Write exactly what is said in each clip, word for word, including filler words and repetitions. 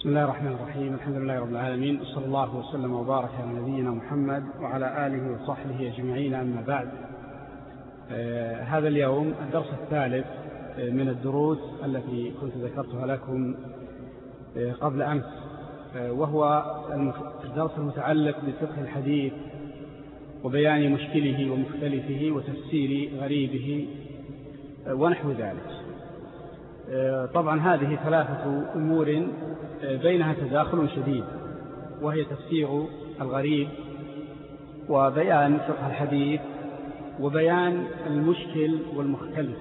بسم الله الرحمن الرحيم. الحمد لله رب العالمين، وصلى الله وسلم وبارك على نبينا محمد وعلى آله وصحبه أجمعين. أما بعد، آه هذا اليوم الدرس الثالث آه من الدروس التي كنت ذكرتها لكم آه قبل أمس، آه وهو الدرس المتعلق بفقه الحديث وبيان مشكله ومختلفه وتفسير غريبه آه ونحو ذلك. طبعا هذه ثلاثة أمور بينها تداخل شديد، وهي تفسير الغريب وبيان فقه الحديث وبيان المشكل والمختلف،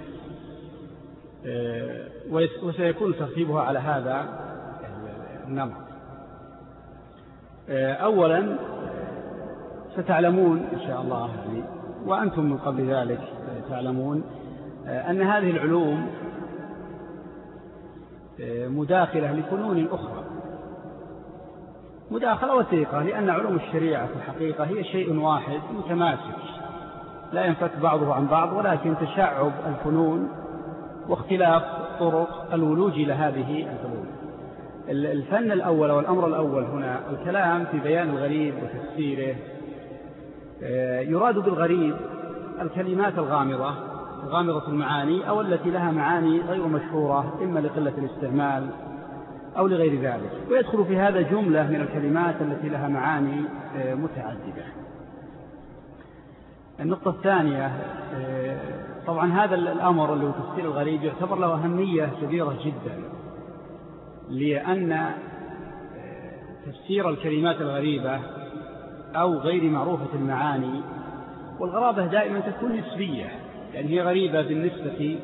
وسيكون ترتيبها على هذا النمط. أولا ستعلمون إن شاء الله، وأنتم من قبل ذلك تعلمون، أن هذه العلوم مداخلة لفنون أخرى، مداخلة وثيقة، لأن علوم الشريعة في الحقيقة هي شيء واحد متماسك لا ينفك بعضه عن بعض، ولكن تشعب الفنون واختلاف طرق الولوج لهذه الفنون. الفن الأول والأمر الأول هنا الكلام في بيان الغريب وتفسيره. يراد بالغريب الكلمات الغامضة غامضة المعاني، أو التي لها معاني غير مشهورة إما لقلة الاستعمال أو لغير ذلك، ويدخل في هذا جملة من الكلمات التي لها معاني متعددة. النقطة الثانية، طبعا هذا الأمر اللي هو تفسير الغريب يعتبر له أهمية كبيرة جدا، لأن تفسير الكلمات الغريبة أو غير معروفة المعاني، والغرابة دائما تكون نسبية، يعني هي غريبة بالنسبة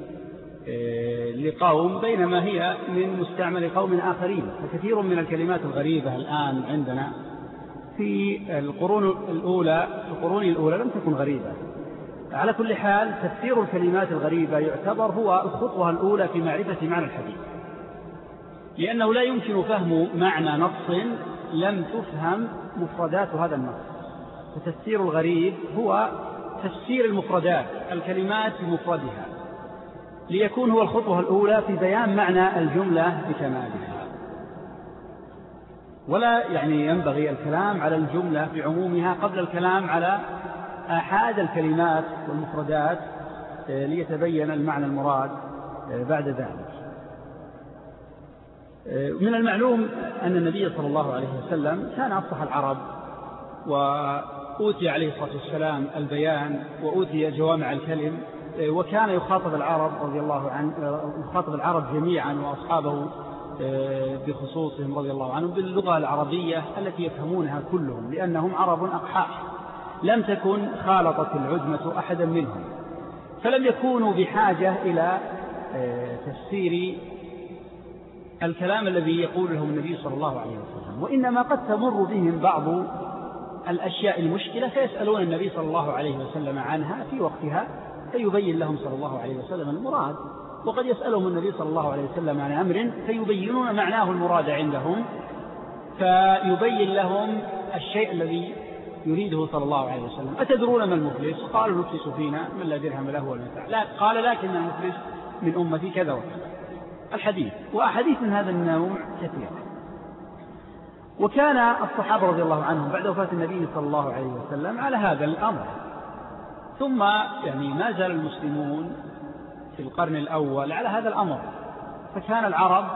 لقوم بينما هي من مستعمل قوم آخرين. فكثير من الكلمات الغريبة الآن عندنا في القرون الأولى القرون الأولى لم تكن غريبة. على كل حال، تفسير الكلمات الغريبة يعتبر هو الخطوة الأولى في معرفة معنى الحديث، لأنه لا يمكن فهم معنى نص لم تفهم مفردات هذا النص. فتفسير الغريب هو تفسير المفردات، الكلمات بمفردها، ليكون هو الخطوة الأولى في بيان معنى الجملة بكمالها. ولا يعني ينبغي الكلام على الجملة بعمومها قبل الكلام على آحاد الكلمات والمفردات ليتبين المعنى المراد بعد ذلك. من المعلوم أن النبي صلى الله عليه وسلم كان أفصح العرب، وأوتي عليه الصلاة والسلام البيان وأوتي جوامع الكلم، وكان يخاطب العرب رضي الله عنه يخاطب العرب جميعا وأصحابه بخصوصهم رضي الله عنهم باللغة العربية التي يفهمونها كلهم، لأنهم عرب أقحاح لم تكن خالطت العجمة أحدا منهم، فلم يكونوا بحاجة إلى تفسير الكلام الذي يقوله النبي صلى الله عليه وسلم، وإنما قد تمر بهم بعض الأشياء المشكلة فيسألون النبي صلى الله عليه وسلم عنها في وقتها فيبين لهم صلى الله عليه وسلم المراد، وقد يسألهم النبي صلى الله عليه وسلم عن أمر فيبينون معناه المراد عندهم، فيبين لهم الشيء الذي يريده صلى الله عليه وسلم. أتدرون ما المفلس؟ قالوا المفلس فينا من لا درهم له ولا متاع. لا، قال لكن المفلس من أمتي كذا وكذا. الحديث وأحاديث من هذا النوع كثيرة. وكان الصحابة رضي الله عنهم بعد وفاة النبي صلى الله عليه وسلم على هذا الأمر، ثم يعني ما زال المسلمون في القرن الأول على هذا الأمر. فكان العرب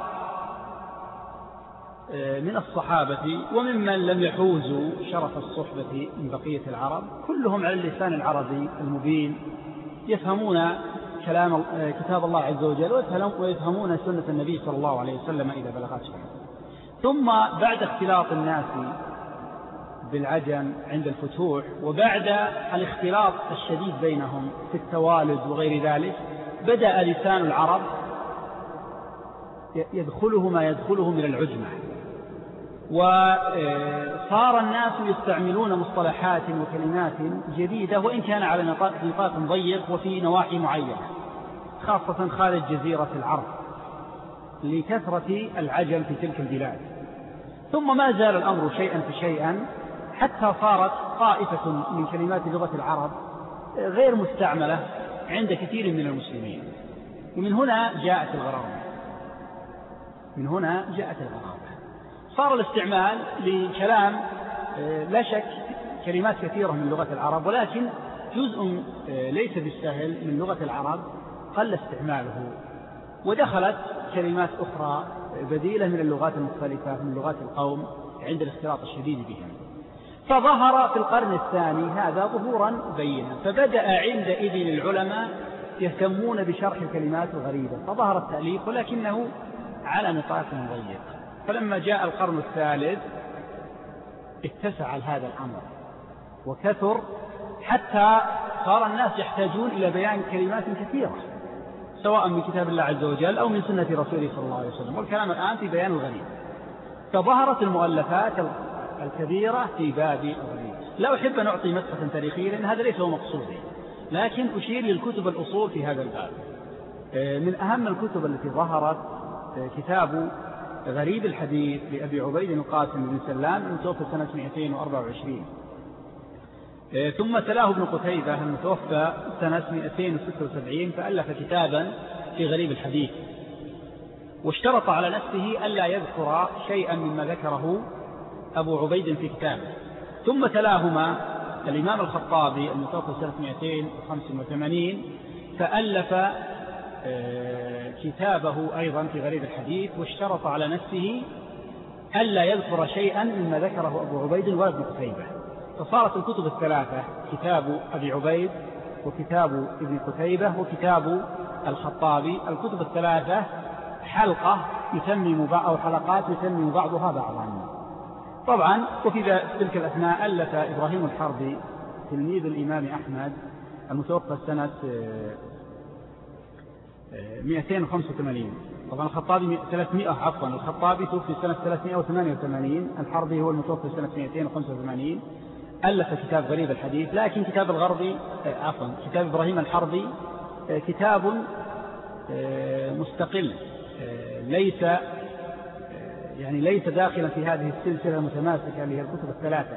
من الصحابة وممن لم يحوزوا شرف الصحبة من بقية العرب كلهم على اللسان العربي المبين، يفهمون كلام كتاب الله عز وجل ويفهمون سنة النبي صلى الله عليه وسلم إذا بلغتهم. ثم بعد اختلاط الناس بالعجم عند الفتوح، وبعد الاختلاط الشديد بينهم في التوالد وغير ذلك، بدأ لسان العرب يدخله ما يدخله من العجمة، وصار الناس يستعملون مصطلحات وكلمات جديدة وإن كان على نطاق ضيق وفي نواحي معينة، خاصة خارج جزيرة العرب لكثرة العجم في تلك البلاد. ثم ما زال الأمر شيئا فشيئا حتى صارت طائفة من كلمات لغة العرب غير مستعملة عند كثير من المسلمين، ومن هنا جاءت الغرابة. من هنا جاءت الغرابة. صار الاستعمال لكلام لا شك كلمات كثيرة من لغة العرب، ولكن جزء ليس بالسهل من لغة العرب قل استعماله، ودخلت كلمات أخرى بديلة من اللغات المختلفة من لغات القوم عند الاختلاط الشديد بهم. فظهر في القرن الثاني هذا ظهورا بينا، فبدأ عندئذ العلماء يهتمون بشرح الكلمات الغريبة، فظهر التأليف ولكنه على نطاق ضيق. فلما جاء القرن الثالث اتسع هذا الأمر وكثر، حتى صار الناس يحتاجون إلى بيان كلمات كثيرة سواء من كتاب الله عز وجل أو من سنة رسوله صلى الله عليه وسلم، والكلام الآن في بيان الغريب. فظهرت المؤلفات الكبيرة في باب الغريب. لا أحب أن أعطي مسحة تاريخية لأن هذا ليس هو مقصودي، لكن أشير للكتب الأصول في هذا الباب. من أهم الكتب التي ظهرت كتاب غريب الحديث لأبي عبيد القاسم بن سلام المتوفى سنة مئتين وأربعة وعشرين، ثم تلاه ابن قتيبة المتوفى سنة مئتين وستة وسبعين، فألف كتابا في غريب الحديث، واشترط على نفسه ألا يذكر شيئا مما ذكره أبو عبيد في كتابه. ثم تلاهما الإمام الخطابي المتوفى سنة مئتين وخمسة وثمانين، فألف كتابه أيضا في غريب الحديث، واشترط على نفسه ألا يذكر شيئا مما ذكره أبو عبيد وابن قتيبة. فصارت الكتب الثلاثة كتاب أبي عبيد وكتاب ابن قتيبة وكتاب الخطابي، الكتب الثلاثة حلقة يتمم أو حلقات يتمم بعضها بعضا. طبعا وفي تلك الأثناء ألف إبراهيم الحربي تلميذ الإمام أحمد المتوفى سنة مئتين وخمسة وثمانين، طبعا الخطابي ثلاثمائة عفوا الخطابي توفي سنة ثلاثمائة وثمانية وثمانين، الحربي هو المتوفى سنة مئتين وخمسة وثمانين. ألف كتاب غريب الحديث، لكن كتاب الغربي عفوا كتاب إبراهيم الحربي كتاب مستقل، ليس يعني ليس داخلا في هذه السلسلة المتماسكة اللي هي الكتب الثلاثة.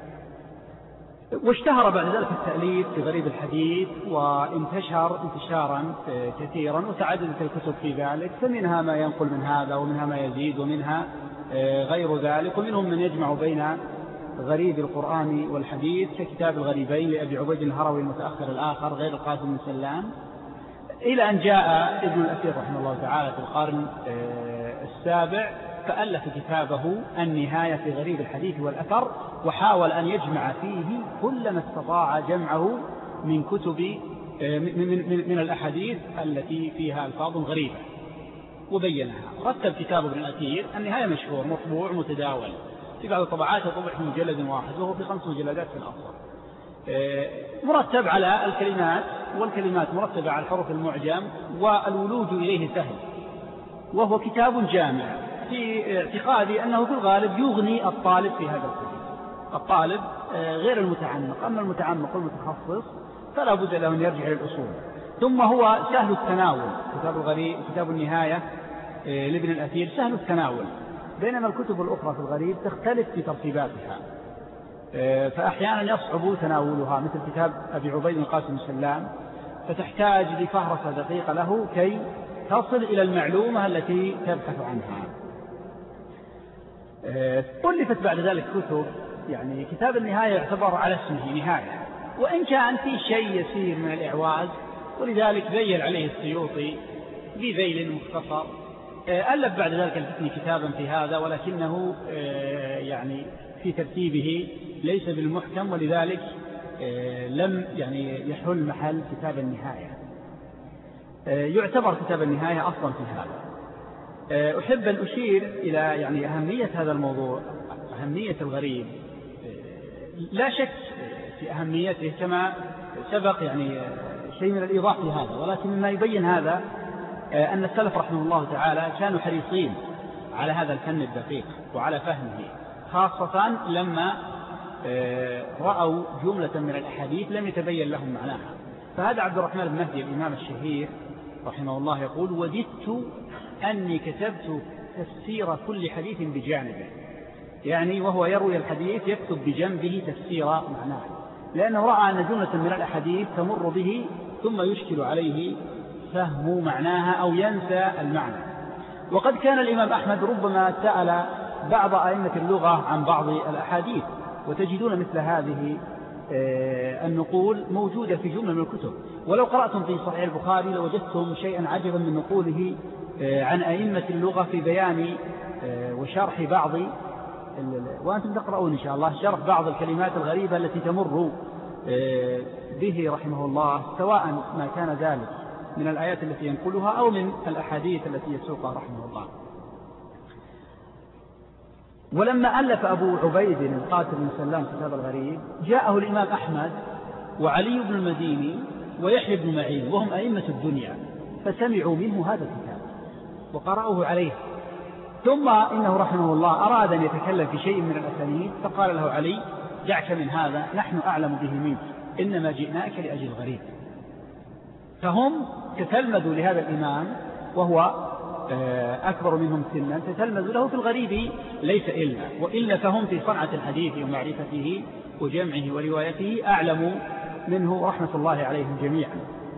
واشتهر بعد ذلك التأليف في غريب الحديث وانتشر انتشارا كثيرا، وتعددت الكتب في ذلك، فمنها ما ينقل من هذا ومنها ما يزيد ومنها غير ذلك، ومنهم من يجمع بين غريب القرآن والحديث ككتاب الغريبين لأبي عبيد الهروي المتأخر الآخر غير القاسم بن سلام، إلى أن جاء ابن الأثير رحمه الله تعالى في القرن السابع فألف كتابه النهاية في غريب الحديث والأثر، وحاول أن يجمع فيه كل ما استطاع جمعه من كتب من, من, من الأحاديث التي فيها ألفاظ غريبة وبينها. رتب كتاب ابن الأثير النهاية مشهور مطبوع متداول، في بعض الطبعات طبع في مجلد واحد وهو في خمس مجلدات في الأصل، مرتب على الكلمات، والكلمات مرتبة على الحروف المعجم، والولوج إليه سهل، وهو كتاب جامع في اعتقادي أنه في الغالب يغني الطالب في هذا الكتاب، الطالب غير المتعمق، أما المتعمق والمتخصص فلا بد له أن يرجع للأصول. ثم هو سهل التناول، كتاب الغريب كتاب النهاية لابن الأثير سهل التناول، بينما الكتب الأخرى في الغريب تختلف في ترتيباتها، فأحيانا يصعب تناولها، مثل كتاب أبي عبيد القاسم السلام، فتحتاج لفهرسة دقيقة له كي تصل إلى المعلومة التي تبحث عنها. ألفت بعد ذلك كتب، يعني كتاب النهاية يعتبر على اسمه نهاية، وإن كان في شيء يسير من الإعواز، ولذلك ذيل عليه السيوطي بذيل مختصر. ألف بعد ذلك الفتني كتابا في هذا، ولكنه يعني في ترتيبه ليس بالمحكم، ولذلك لم يعني يحل محل كتاب النهاية. يعتبر كتاب النهاية أصلا في هذا. أحب أن أشير إلى يعني أهمية هذا الموضوع، أهمية الغريب، لا شك في أهميته كما سبق يعني شيء من الإيضاح في هذا، ولكن مما يبين هذا أن السلف رحمه الله تعالى كانوا حريصين على هذا الفن الدقيق وعلى فهمه، خاصة لما رأوا جملة من الأحاديث لم يتبين لهم معناها. فهذا عبد الرحمن بن مهدي الإمام الشهير رحمه الله يقول: وددت أني كتبت تفسير كل حديث بجانبه، يعني وهو يروي الحديث يكتب بجنبه تفسير معناه، لأنه رأى أن جملة من الأحاديث تمر به ثم يشكل عليه فهم معناها أو ينسى المعنى. وقد كان الإمام أحمد ربما سأل بعض أئمة اللغة عن بعض الأحاديث، وتجدون مثل هذه النقول موجودة في جملة من الكتب. ولو قرأتم في صحيح البخاري لوجدتم شيئا عجبا من نقوله عن أئمة اللغة في بيان وشرح بعض، وأنتم تقرؤون إن شاء الله، شرح بعض الكلمات الغريبة التي تمر به رحمه الله، سواء ما كان ذلك من الآيات التي ينقلها أو من الأحاديث التي يسوقها رحمه الله. ولما ألف أبو عبيد القاسم بن سلام كتاب الغريب، جاءه الإمام أحمد وعلي بن المديني ويحيى بن معين وهم أئمة الدنيا، فسمعوا منه هذا الكتاب وقرأوه عليه. ثم إنه رحمه الله أراد أن يتكلم في شيء من الأسانيد، فقال له علي: دعك من هذا، نحن أعلم به منك، إنما جئناك لأجل الغريب. فهم تتلمذوا لهذا الإمام وهو أكبر منهم سنا، تتلمذوا له في الغريب ليس إلا، وإلا فهم في صنعة الحديث ومعرفته وجمعه وروايته أعلم منه رحمة الله عليهم جميعا.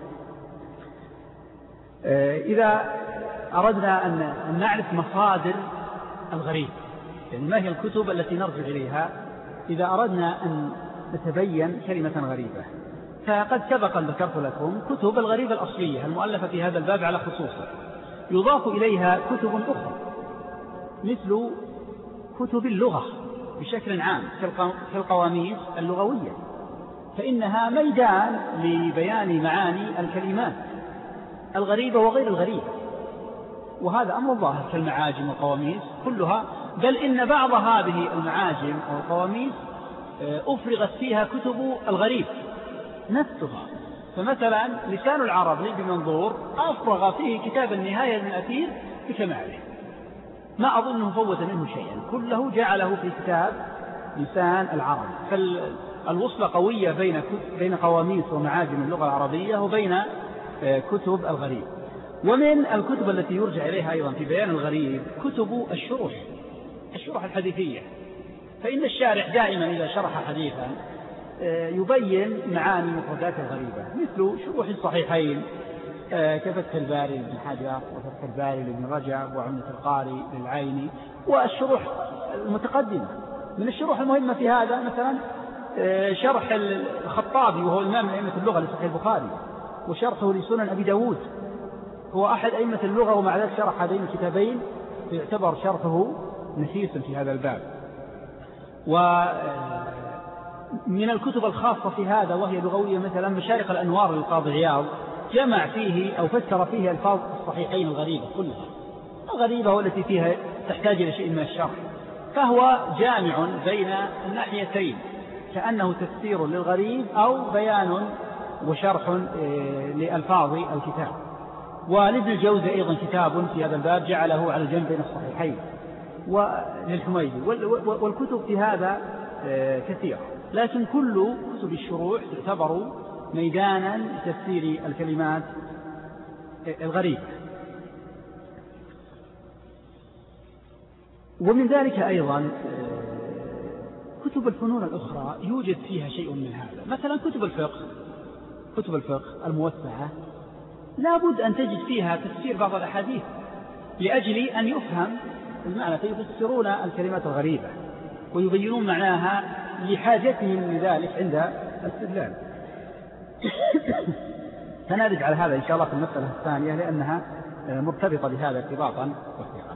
إذا أردنا أن نعرف مصادر الغريب، يعني ما هي الكتب التي نرجع إليها إذا أردنا أن نتبين كلمة غريبة، فقد سبق أن ذكرت لكم كتب الغريبة الأصلية المؤلفة في هذا الباب على خصوصه، يضاف إليها كتب أخرى مثل كتب اللغة بشكل عام كالقواميس اللغوية، فإنها ميدان لبيان معاني الكلمات الغريبة وغير الغريبة، وهذا أمر ظاهر كالمعاجم والقواميس كلها، بل إن بعض هذه المعاجم أو القواميس أفرغت فيها كتب الغريب نفسها. فمثلا لسان العرب لابن منظور أفرغ فيه كتاب النهاية للأثير بكماله، ما أظنه فوت منه شيئا، كله جعله في كتاب لسان العرب. فالوصلة قوية بين بين قواميس ومعاجم اللغة العربية وبين كتب الغريب. ومن الكتب التي يرجع إليها أيضا في بيان الغريب كتب الشروح الشروح الحديثية، فإن الشارح دائما إذا شرح حديثا يبين معاني مفردات الغريبة، مثل شروح الصحيحين كفتح الباري لابن حجر وفتح الباري لابن رجب وعمدة القاري للعيني، والشروح المتقدمة. من الشروح المهمة في هذا مثلا شرح الخطابي وهو إمام من أئمة اللغة لصحيح البخاري، وشرحه لسنن أبي داود، هو أحد أئمة اللغة ومع ذلك شرح هذين الكتابين، يعتبر شرحه نفيسا في هذا الباب. ومن الكتب الخاصة في هذا وهي لغوية مثلا مشارق الأنوار للقاضي عياض، جمع فيه أو فسر فيه ألفاظ الصحيحين الغريبة كلها، الغريبة والتي فيها تحتاج إلى شيء من الشرح، فهو جامع بين الناحيتين، كأنه تفسير للغريب أو بيان وشرح لألفاظ الكتاب. ولابن الجوزي أيضا كتاب في هذا الباب جعله على الجنب بين الصحيحين وللحميدي، والكتب في هذا كثيرة، لكن كل كتب الشروح تعتبر ميدانا لتفسير الكلمات الغريبة. ومن ذلك أيضا كتب الفنون الأخرى يوجد فيها شيء من هذا، مثلا كتب الفقه كتب الفقه الموسعة لابد أن تجد فيها تفسير بعض الأحاديث لأجل أن يفهم المعنى، فيفسرون الكلمات الغريبة ويبينون معناها لحاجتهم لذلك عند الاستدلال. سنرجع على هذا إن شاء الله في المسألة الثانية لأنها مرتبطة بهذا ارتباطا وثيقا.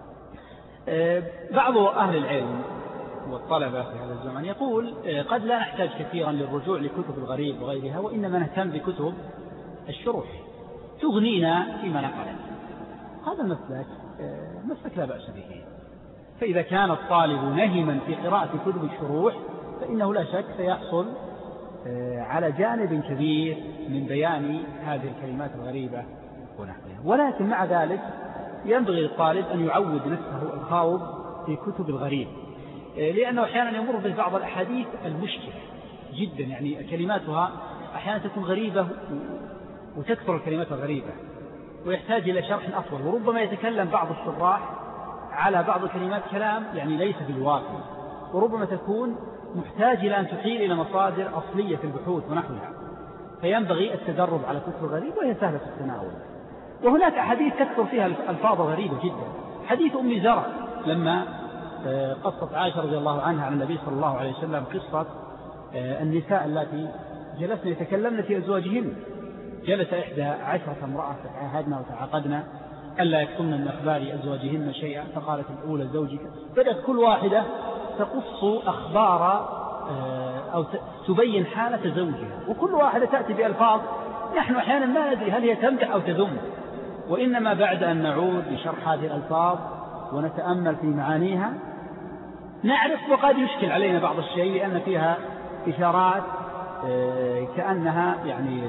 بعض أهل العلم والطلبة في هذا الزمن يقول قد لا نحتاج كثيرا للرجوع لكتب الغريب وغيرها، وإنما نهتم بكتب الشروح تغنينا فيما نقرأ. هذا المسلك مسلك لا بأس به، فإذا كان الطالب نهما في قراءة كتب الشروح فإنه لا شك سيحصل على جانب كبير من بيان هذه الكلمات الغريبة ونحوها. ولكن مع ذلك ينبغي للطالب أن يعود نفسه الخوض في كتب الغريب، لأنه أحيانا يمر ببعض الأحاديث المشكلة جدا، يعني كلماتها أحيانا تكون غريبة وتكثر الكلمات الغريبة ويحتاج إلى شرح أطول، وربما يتكلم بعض الشراح على بعض الكلمات كلام يعني ليس بالواقع، وربما تكون محتاج إلى أن تحيل إلى مصادر أصلية في البحوث ونحوها، فينبغي التدرب على كتب الغريب وهي سهلة التناول. وهناك أحاديث تكثر فيها الفاظ غريبة جدا. حديث أم زرع لما قصت عائشة رضي الله عنها عن النبي صلى الله عليه وسلم قصة النساء التي جلسن يتكلمن في أزواجهن، جلس إحدى عشرة امرأة فتعاهدنا وتعاقدنا ألا يكتمن من أخبار أزواجهن شيئا، فقالت الأولى زوجك، بدأت كل واحدة تقص أخبار أو تبين حالة زوجها، وكل واحدة تأتي بألفاظ نحن أحيانا ما ندري هل هي تمدح أو تذم، وإنما بعد أن نعود لشرح هذه الألفاظ ونتأمل في معانيها نعرف. وقد يشكل علينا بعض الشيء لأن فيها إشارات كأنها يعني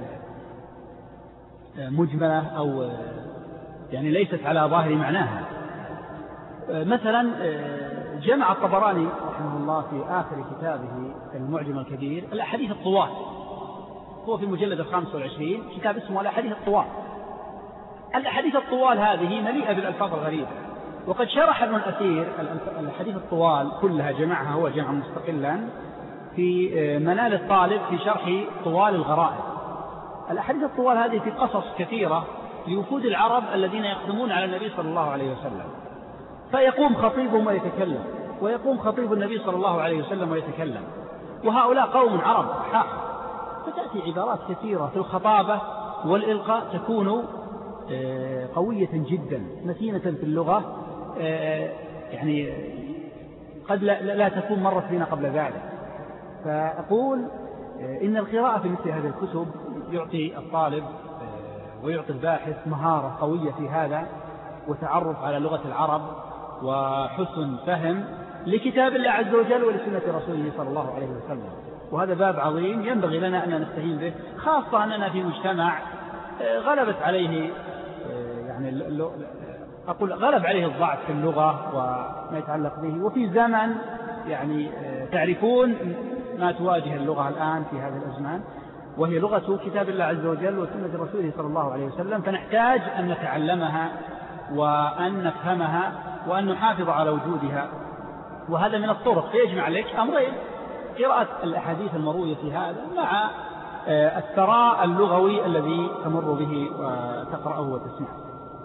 مجملة أو يعني ليست على ظاهر معناها. مثلا جمع الطبراني رحمه الله في آخر كتابه المعجم الكبير الأحاديث الطوال، هو في المجلد الخامس والعشرين كتاب اسمه الأحاديث الطوال. الأحاديث الطوال هذه مليئة بالألفاظ الغريبة، وقد شرح ابن الأثير الأحاديث الطوال كلها، جمعها هو جمعا مستقلا في منال الطالب في شرح طوال الغرائب. الأحاديث الطوال هذه في قصص كثيرة لوفود العرب الذين يقدمون على النبي صلى الله عليه وسلم، فيقوم خطيبهم ويتكلم، ويقوم خطيب النبي صلى الله عليه وسلم ويتكلم، وهؤلاء قوم عرب حق، فتأتي عبارات كثيرة في الخطابة والإلقاء تكون قوية جدا متينة في اللغة، يعني قد لا, لا تكون مرت بنا قبل ذلك. فأقول إن القراءة في مثل هذه الكتب يعطي الطالب ويعطي الباحث مهارة قوية في هذا، وتعرف على لغة العرب، وحسن فهم لكتاب الله عز وجل ولسنة رسوله صلى الله عليه وسلم. وهذا باب عظيم ينبغي لنا أن نستهين به، خاصة أننا في مجتمع غلبت عليه يعني أقول غلب عليه الضعف في اللغة وما يتعلق به، وفي زمن يعني تعرفون ما تواجه اللغة الآن في هذا الأزمان، وهي لغة كتاب الله عز وجل وسنة رسوله صلى الله عليه وسلم، فنحتاج أن نتعلمها وأن نفهمها وأن نحافظ على وجودها. وهذا من الطرق، فيجمع لك أمرين: قراءة الأحاديث المروية في هذا مع الثراء اللغوي الذي تمر به وتقرأه وتسمعه.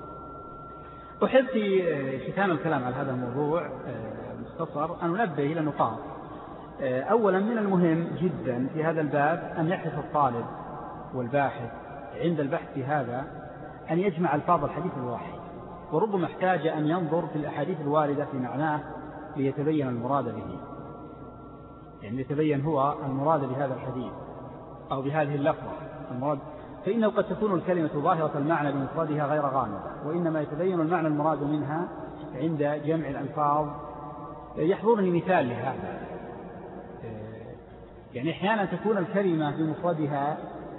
أحب في ختام الكلام على هذا الموضوع مختصر أن ننبه إلى نقاط. أولا، من المهم جدا في هذا الباب أن يحرص الطالب والباحث عند البحث في هذا أن يجمع ألفاظ الحديث الواحد، وربما احتاج أن ينظر في الأحاديث الواردة في معناه ليتبين المراد به، يعني يتبين هو المراد بهذا الحديث أو بهذه اللفظة المراد، فإنه قد تكون الكلمة ظاهرة المعنى بمفردها غير غامضة، وإنما يتبين المعنى المراد منها عند جمع الألفاظ. يحضرني مثال لهذا، يعني أحيانا تكون الكلمة بمفردها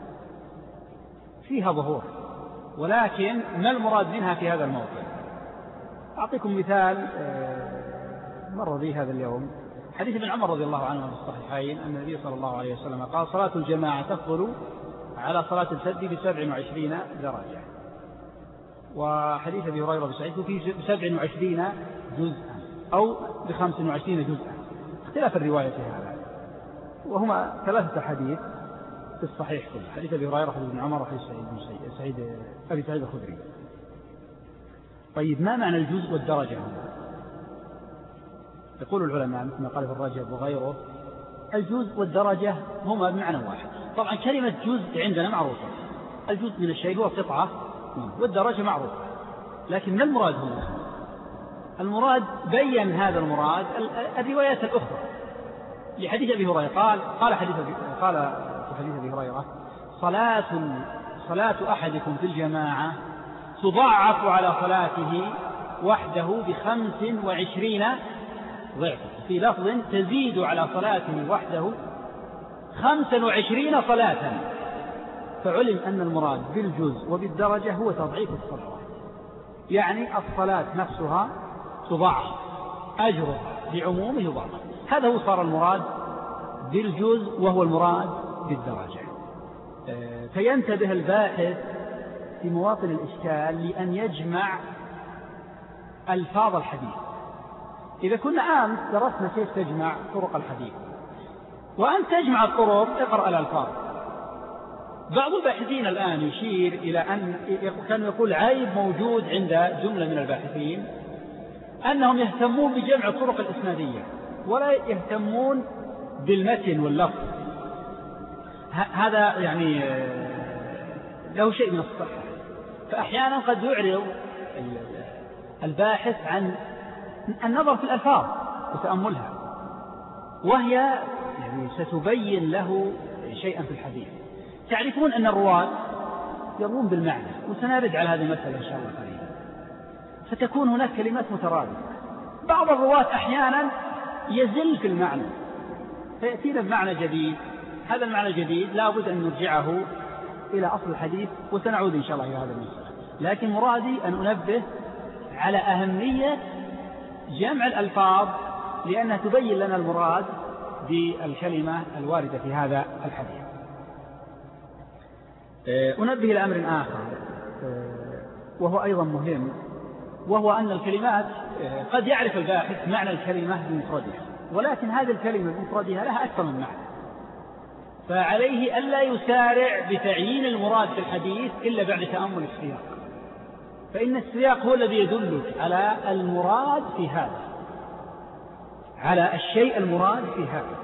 فيها ظهور، ولكن ما المراد منها في هذا الموضوع؟ أعطيكم مثال مر بي هذا اليوم، حديث ابن عمر رضي الله عنه في الصحيحين أن النبي صلى الله عليه وسلم قال: صلاة الجماعة تفضل على صلاة الفرد بسبع وعشرين درجة. وحديث أبي هريرة بسعيد فيه بسبع وعشرين جزءا أو بخمس وعشرين جزءا، اختلاف الرواية في هذا، وهما ثلاثة حديث في الصحيح كله: حديث أبي هريرة، حديث ابن عمر، وحديث سعيد سعيد أبي سعيد الخدري. طيب، ما معنى الجزء والدرجة هنا؟ يقول العلماء مثل ما قال ابن رجب وغيره: الجزء والدرجة هما بمعنى واحد. طبعا كلمة جزء عندنا معروفة، الجزء من الشيء هو قطعة، والدرجة معروفة، لكن ما المراد هنا؟ المراد بين هذا المراد الروايات الأخرى لحديث أبي هريرة. قال قال حديث قال في حديث أبي هريرة: صلاة صلاة أحدكم في الجماعة تضاعف على صلاته وحده بخمس وعشرين ضعفا، في لفظ تزيد على صلاته وحده خمسا وعشرين صلاة. فعلم أن المراد بالجزء وبالدرجة هو تضعيف الصلاة، يعني الصلاة نفسها تضاعف، أجرها بعمومه يضاعف. هذا هو صار المراد بالجزء وهو المراد بالدرجة. فينتبه الباحث في مواطن الإشكال لأن يجمع ألفاظ الحديث. إذا كنا أمس درسنا كيف تجمع طرق الحديث، وأن تجمع الطرق اقرأ الألفاظ، بعض الباحثين الآن يشير إلى أن كانوا يقول عيب موجود عند جملة من الباحثين أنهم يهتمون بجمع الطرق الإسنادية ولا يهتمون بالمتن واللفظ. هذا يعني له شيء من الصحة، فأحيانا قد يعرض الباحث عن النظر في الألفاظ وتأملها، وهي يعني ستبين له شيئا في الحديث. تعرفون أن الرواة يروون بالمعنى، وسنرد على هذه المسألة إن شاء الله قريبا، فتكون هناك كلمات مترادفة. بعض الرواة أحيانا يزل في المعنى فيأتينا بمعنى جديد، هذا المعنى الجديد لا بد أن نرجعه إلى أصل الحديث، وسنعود إن شاء الله إلى هذا المسألة. لكن مرادي أن أنبه على أهمية جمع الألفاظ، لأنها تبين لنا المراد بالكلمة الواردة في هذا الحديث. أنبه إلى أمر آخر وهو أيضا مهم، وهو أن الكلمات قد يعرف الباحث معنى الكلمة بمفردها، ولكن هذه الكلمة بمفردها لها أكثر من معنى، فعليه ألا يسارع بتعيين المراد في الحديث إلا بعد تأمل السياق، فإن السياق هو الذي يدلك على المراد في هذا، على الشيء المراد في هذا.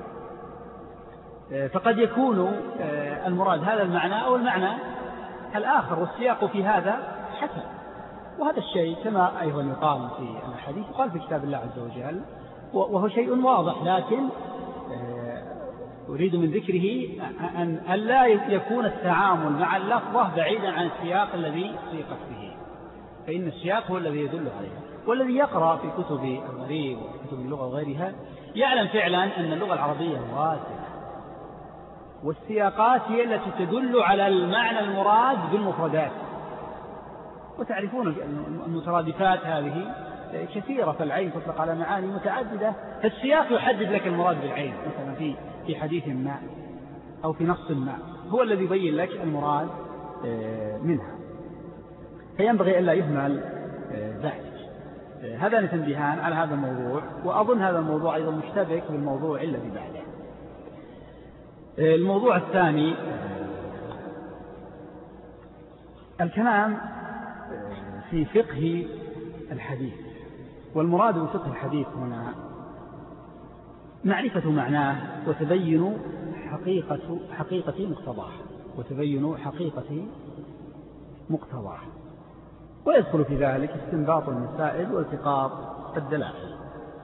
فقد يكون المراد هذا المعنى أو المعنى الآخر، والسياق في هذا حسن. وهذا الشيء كما أيضا يقال في الحديث يقال في كتاب الله عز وجل، وهو شيء واضح، لكن أريد من ذكره أن لا يكون التعامل مع اللفظة بعيدا عن السياق الذي سيقت به، فإن السياق هو الذي يدل عليه. والذي يقرأ في كتب الغريب وكتب اللغة وغيرها يعلم فعلا أن اللغة العربية واسعة، والسياقات هي التي تدل على المعنى المراد بالمفردات. وتعرفون المترادفات هذه كثيرة، فالعين تطلق على معاني متعددة، فالسياق يحدد لك المراد بالعين، مثلا في في حديث ما أو في نص ما هو الذي يبين لك المراد منها، فينبغي ألا يهمل ذلك. هذا تنبيهان على هذا الموضوع، وأظن هذا الموضوع أيضا مشتبك بالموضوع الذي بعده. الموضوع الثاني الكلام في فقه الحديث، والمراد بفقه الحديث هنا معرفة معناه وتبين حقيقة حقيقة مقتضاه وتبين حقيقة مقتضاه، ويدخل في ذلك استنباط المسائل والتقاط الدلائل.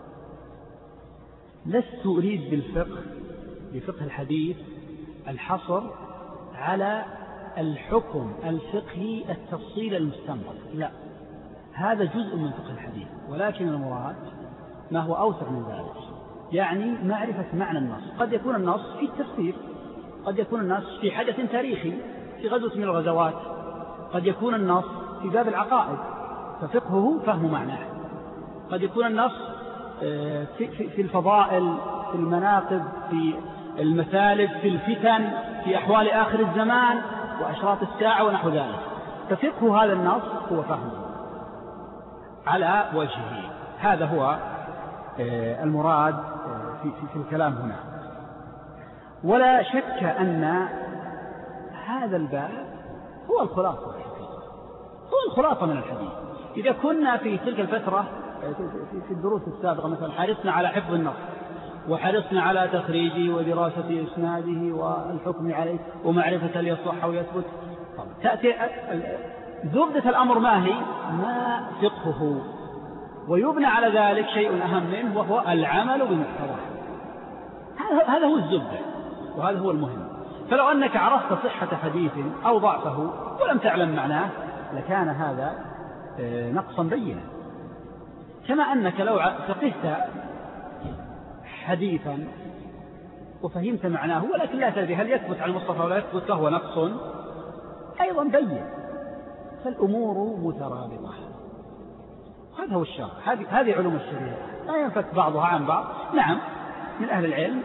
لست أريد بالفقه بفقه الحديث الحصر على الحكم الفقهي التفصيل المستنبط، لا، هذا جزء من فقه الحديث، ولكن المراد ما هو أوسع من ذلك، يعني معرفة معنى النص. قد يكون النص في التفسير، قد يكون النص في حدث تاريخي في غزوة من الغزوات، قد يكون النص في باب العقائد ففقهه فهم معناه، قد يكون النص في الفضائل، في المناقب، في المثالب، في الفتن، في أحوال آخر الزمان وأشراط الساعة ونحو ذلك، ففقه هذا النص هو فهمه على وجهه. هذا هو المراد في, في, في الكلام هنا. ولا شك أن هذا الباب هو الخلاصة هو الخلاصة من الحديث. إذا كنا في تلك الفترة في الدروس السابقة مثلا حرصنا على حفظ النص، وحرصنا على تخريجه ودراسة إسناده والحكم عليه ومعرفة هل يصح أو يثبت، تأتي زبدة الأمر ما هي؟ ما فقهه، ويبنى على ذلك شيء أهم منه وهو العمل بمقتضاه. هذا هو الزبدة وهذا هو المهم. فلو أنك عرفت صحة حديث أو ضعفه ولم تعلم معناه لكان هذا نقصا بينا. كما أنك لو فقهت حديثا وفهمت معناه ولكن لا تدري هل يثبت على المصطفى ولا يثبت فهو نقص أيضا بين. فالأمور مترابطة، هذا هو الشرع، هذه علوم الشريعة لا ينفك بعضها عن بعض. نعم، من أهل العلم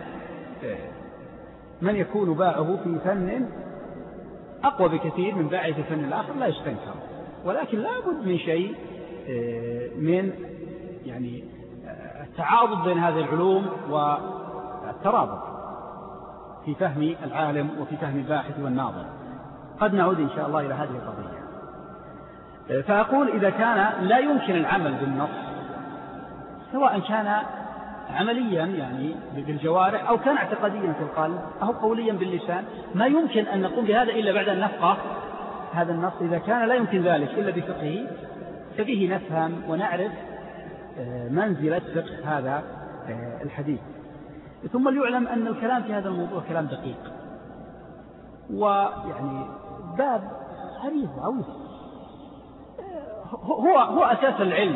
من يكون باعه في فن أقوى بكثير من باعه في فن الآخر، لا يستنكر، ولكن لا بد من شيء من يعني التعاضد بين هذه العلوم والترابط. في فهم العالم وفي فهم الباحث والناظر. قد نعود إن شاء الله إلى هذه القضية. فأقول إذا كان لا يمكن العمل بالنص، سواء كان عمليا يعني بالجوارح أو كان اعتقاديا في القلب أو قوليا باللسان، ما يمكن أن نقوم بهذا إلا بعد أن نفقه هذا النص. إذا كان لا يمكن ذلك إلا بفقهه فبه نفهم ونعرف منزلة فقه هذا الحديث. ثم ليعلم أن الكلام في هذا الموضوع كلام دقيق، ويعني باب حريص عويص، هو هو أساس العلم.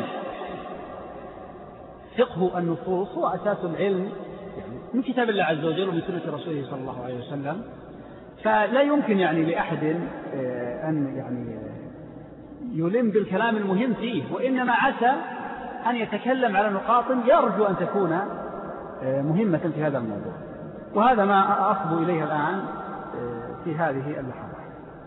فقه النصوص هو أساس العلم من كتاب الله عز وجل ومن سنة رسوله صلى الله عليه وسلم. فلا يمكن يعني لأحد أن يعني يلم بالكلام المهم فيه، وإنما عسى أن يتكلم على نقاط يرجو أن تكون مهمة في هذا الموضوع، وهذا ما أصبو إليه الآن في هذه اللحظة.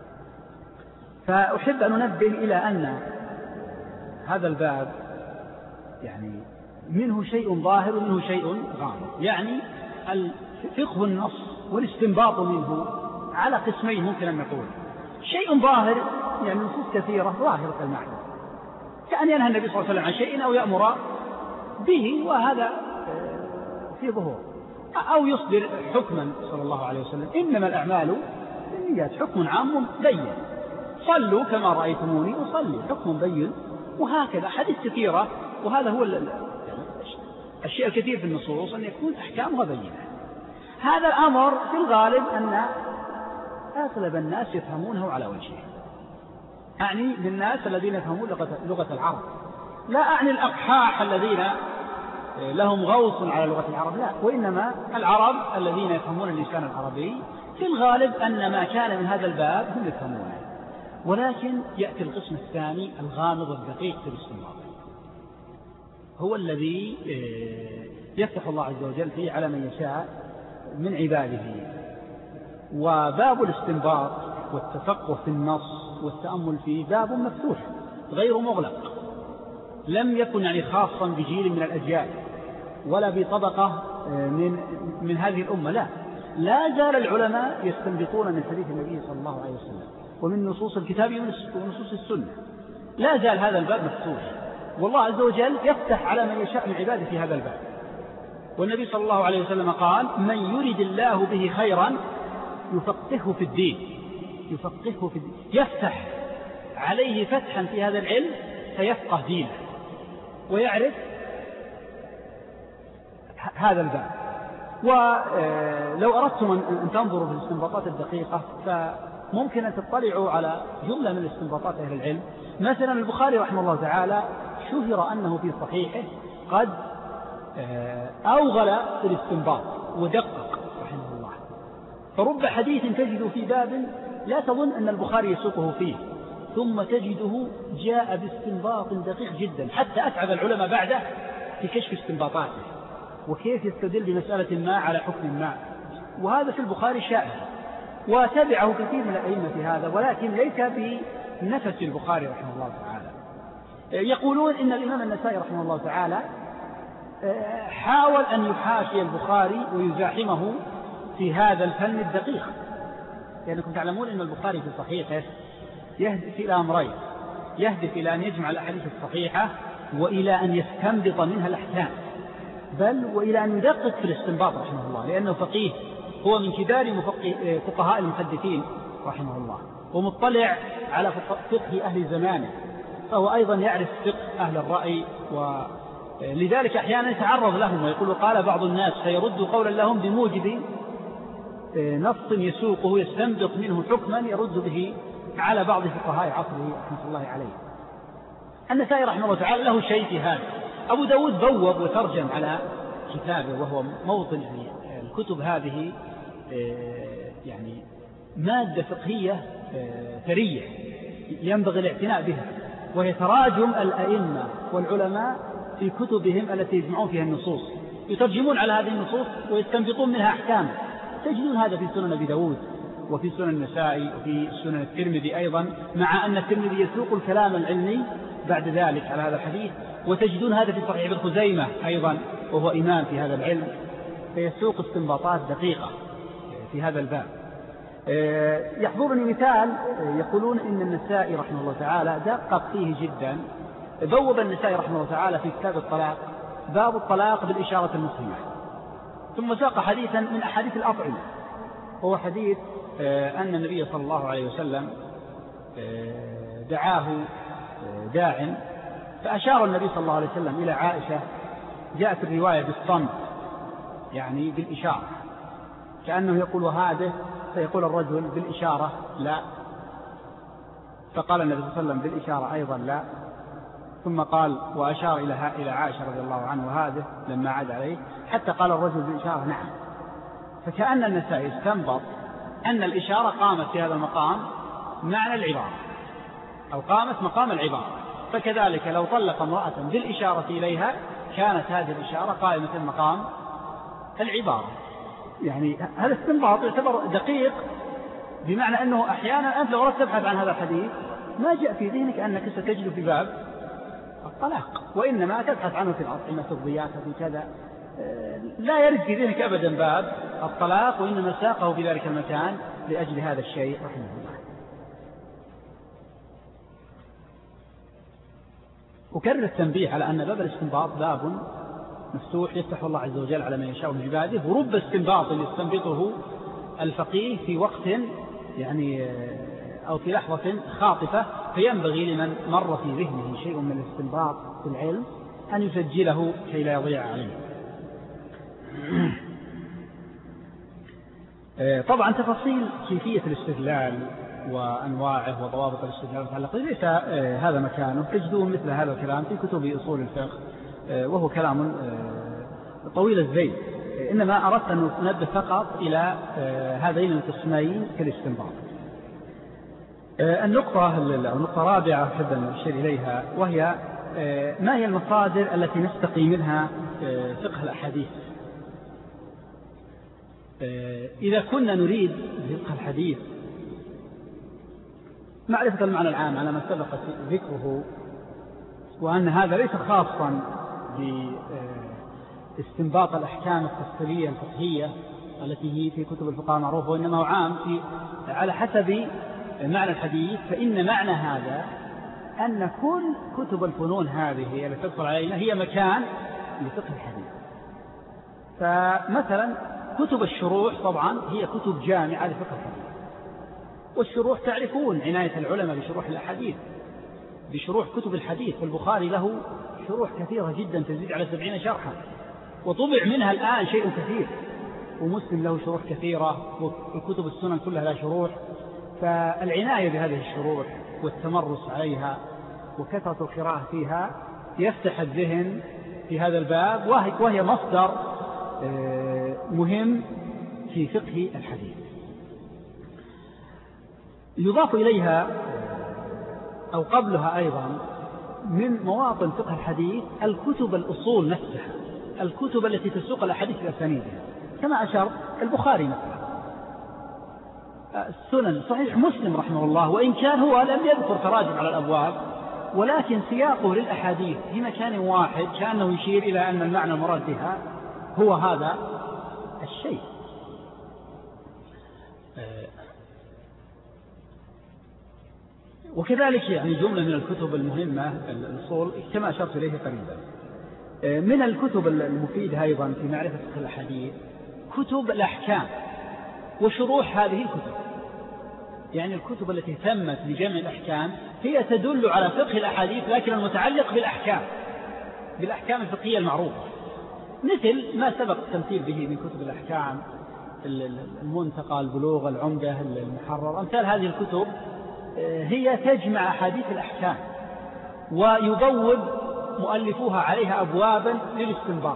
فأحب أن ننبه إلى أن هذا الباب يعني منه شيء ظاهر ومنه شيء غامض. يعني فقه النص والاستنباط منه على قسمين ممكن أن نقول. شيء ظاهر يعني نصوص كثيرة ظاهرة المعنى، كأن ينهى النبي صلى الله عليه وسلم عن شيء أو يأمر به وهذا في ظهور، أو يصدر حكما صلى الله عليه وسلم إنما الأعمال بالنيات، حكم عام بين، صلوا كما رأيتموني أصلي، حكم بين. وهكذا حديث كثيرة، وهذا هو الشيء الكثير في النصوص أن يكون أحكامها بينة. هذا الأمر في الغالب أن أغلب الناس يفهمونه على وجهه، أعني للناس الذين يفهمون لغة العرب، لا أعني الأقحاح الذين لهم غوص على لغة العرب، لا، وإنما العرب الذين يفهمون اللسان العربي في الغالب أن ما كان من هذا الباب هم يفهمونه. ولكن يأتي القسم الثاني الغامض والدقيق في الاستنباط، هو الذي يفتح الله عز وجل فيه على من يشاء من عباده. وباب الاستنباط والتفقه في النص والتأمل فيه باب مفتوح غير مغلق، لم يكن يعني خاصا بجيل من الأجيال ولا بطبقة من من هذه الأمة، لا لا زال العلماء يستنبطون من حديث النبي صلى الله عليه وسلم ومن نصوص الكتاب ونصوص السنة، لا زال هذا الباب مفتوح، والله عز وجل يفتح على من يشاء من عباده في هذا الباب. والنبي صلى الله عليه وسلم قال: من يرد الله به خيرا يفقهه في الدين، يفقهه في الدين، يفتح عليه فتحا في هذا العلم فيفقه دينه ويعرف هذا الباب. ولو أردتم أن تنظروا في الاستنباطات الدقيقة فممكن أن تطلعوا على جملة من الاستنباطات أهل العلم. مثلا البخاري رحمه الله تعالى شهر أنه في صحيحه قد أوغل في الاستنباط ودقق رحمه الله، فرب حديث تجد في باب لا تظن أن البخاري يسوقه فيه، ثم تجده جاء باستنباط دقيق جدا حتى أتعب العلماء بعده في كشف استنباطاته وكيف يستدل بمسألة ما على حكم ما. وهذا في البخاري شائع، وتبعه كثير من الأئمة في هذا، ولكن ليس بنفس البخاري رحمه الله تعالى. يقولون إن الإمام النسائي رحمه الله تعالى حاول أن يحاشي البخاري ويزاحمه في هذا الفن الدقيق، لأنكم تعلمون أن البخاري في صحيحه يهدف إلى أمرين: يهدف إلى أن يجمع الأحاديث الصحيحة وإلى أن يستنبط منها الأحكام، بل وإلى أن يدقق في الاستنباط رحمه الله، لأنه فقيه، هو من كبار فقهاء المحدثين رحمه الله، ومطلع على فقه أهل زمانه، فهو أيضا يعرف فقه أهل الرأي، ولذلك أحيانا يتعرض لهم ويقول قال بعض الناس، فيرد قولا لهم بموجب نص يسوقه يستنبط منه حكما يرد به على بعض فقهاء عصره رحمة الله عليه. النسائي رحمه الله تعالى له شيء في هذا. أبو داود بوب وترجم على كتابه، وهو موطن يعني الكتب هذه يعني مادة فقهية ثرية ينبغي الاعتناء بها، وهي تراجم الأئمة والعلماء في كتبهم التي يجمعون فيها النصوص، يترجمون على هذه النصوص ويستنبطون منها أحكام. تجدون هذا في سنن أبي داود وفي سنن النسائي وفي سنن الترمذي أيضا، مع أن الترمذي يسوق الكلام العلمي بعد ذلك على هذا الحديث. وتجدون هذا في صحيح ابن خزيمة أيضا، وهو إمام في هذا العلم، فيسوق استنباطات دقيقة في هذا الباب. يحضرني مثال، يقولون إن النسائي رحمه الله تعالى دقق فيه جدا. بوب النسائي رحمه الله تعالى في كتاب الطلاق باب الطلاق بالإشارة المسلمة، ثم ساق حديثا من أحاديث الأطعمة، هو حديث أن النبي صلى الله عليه وسلم دعاه داع فأشار النبي صلى الله عليه وسلم إلى عائشة. جاءت الرواية بالصمت يعني بالإشارة، كأنه يقول هذا، فيقول الرجل بالإشارة لا، فقال النبي صلى الله عليه وسلم بالإشارة أيضا لا، ثم قال وأشار إلى عائشة رضي الله عنه وهذا لما عاد عليه، حتى قال الرجل بالإشارة نعم. فكأن النسائي استنبط أن الإشارة قامت في هذا المقام معنى العبارة، أو قامت مقام العبارة. فكذلك لو طلق امرأة بالإشارة إليها كانت هذه الإشارة قائمة مقام العبارة. يعني هذا استنباط يعتبر دقيق، بمعنى أنه أحيانا أنت لو أردت تبحث عن هذا الحديث ما جاء في ذهنك أنك ستجد في باب الطلاق، وإنما تبحث عنه في الأطعمة في الضيافة في كذا، لا يرد في ذهنك أبدا باب الطلاق، وإنما ساقه في ذلك المكان لأجل هذا الشيء رحمه الله. أكرر التنبيه على أن باب الاستنباط باب مفتوح يفتح الله عز وجل على من يشاء من عباده، ورب استنباط يستنبطه الفقيه في وقت يعني أو في لحظة خاطفة، فينبغي لمن مر في ذهنه شيء من الاستنباط في العلم أن يسجله كي لا يضيع عليه. طبعا تفاصيل كيفية الاستدلال وأنواعه وضوابط الاستدلال المتعلقة ليس هذا مكانه، تجدون مثل هذا الكلام في كتب أصول الفقه، وهو كلام طويل الذيل. إنما أردت أن ننبه فقط إلى هذين القسمين في الاستنباط. النقطة النقطة الرابعة أحب أن أشير إليها، وهي ما هي المصادر التي نستقي منها فقه الأحاديث. إذا كنا نريد فقه الحديث معرفة المعنى العام على ما سبق ذكره، وأن هذا ليس خاصا باستنباط الأحكام التفصيلية الفقهية التي هي في كتب الفقهاء معروفة، وإنما هو عام في على حسب معنى الحديث. فإن معنى هذا أن كل كتب الفنون هذه التي تدخل علينا هي مكان لفقه الحديث. فمثلا كتب الشروح طبعا هي كتب جامعة لفقه الحديث، والشروح تعرفون عناية العلماء بشروح الأحاديث، بشروح كتب الحديث. والبخاري له شروح كثيرة جدا تزيد على سبعين شرحا، وطبع منها الآن شيء كثير، ومسلم له شروح كثيرة، وكتب السنن كلها لها شروح. فالعناية بهذه الشروح والتمرس عليها وكثرة القراءة فيها يفتح الذهن في هذا الباب، وهي مصدر مهم في فقه الحديث. يضاف إليها أو قبلها أيضا من مواطن فقه الحديث الكتب الأصول نفسها، الكتب التي تسوق الأحاديث بأسانيدها، كما أشار البخاري مثلا. السنن صحيح مسلم رحمه الله، وإن كان هو لم يذكر تراجم على الأبواب، ولكن سياقه للأحاديث في مكان واحد كأنه يشير إلى أن المعنى المراد بها هو هذا الشيء. وكذلك يعني جملة من الكتب المهمة الأصول كما أشرت إليه قريبا. من الكتب المفيدة أيضا في معرفة فقه الحديث كتب الأحكام وشروح هذه الكتب. يعني الكتب التي تمت لجمع الأحكام هي تدل على فقه الأحاديث، لكن المتعلق بالأحكام بالأحكام الفقهية المعروفة، مثل ما سبق التمثيل به من كتب الأحكام، المنتقى، البلوغ، العمدة، المحرر. أمثال هذه الكتب هي تجمع أحاديث الأحكام، ويبوب مؤلفوها عليها أبوابا للاستنباط،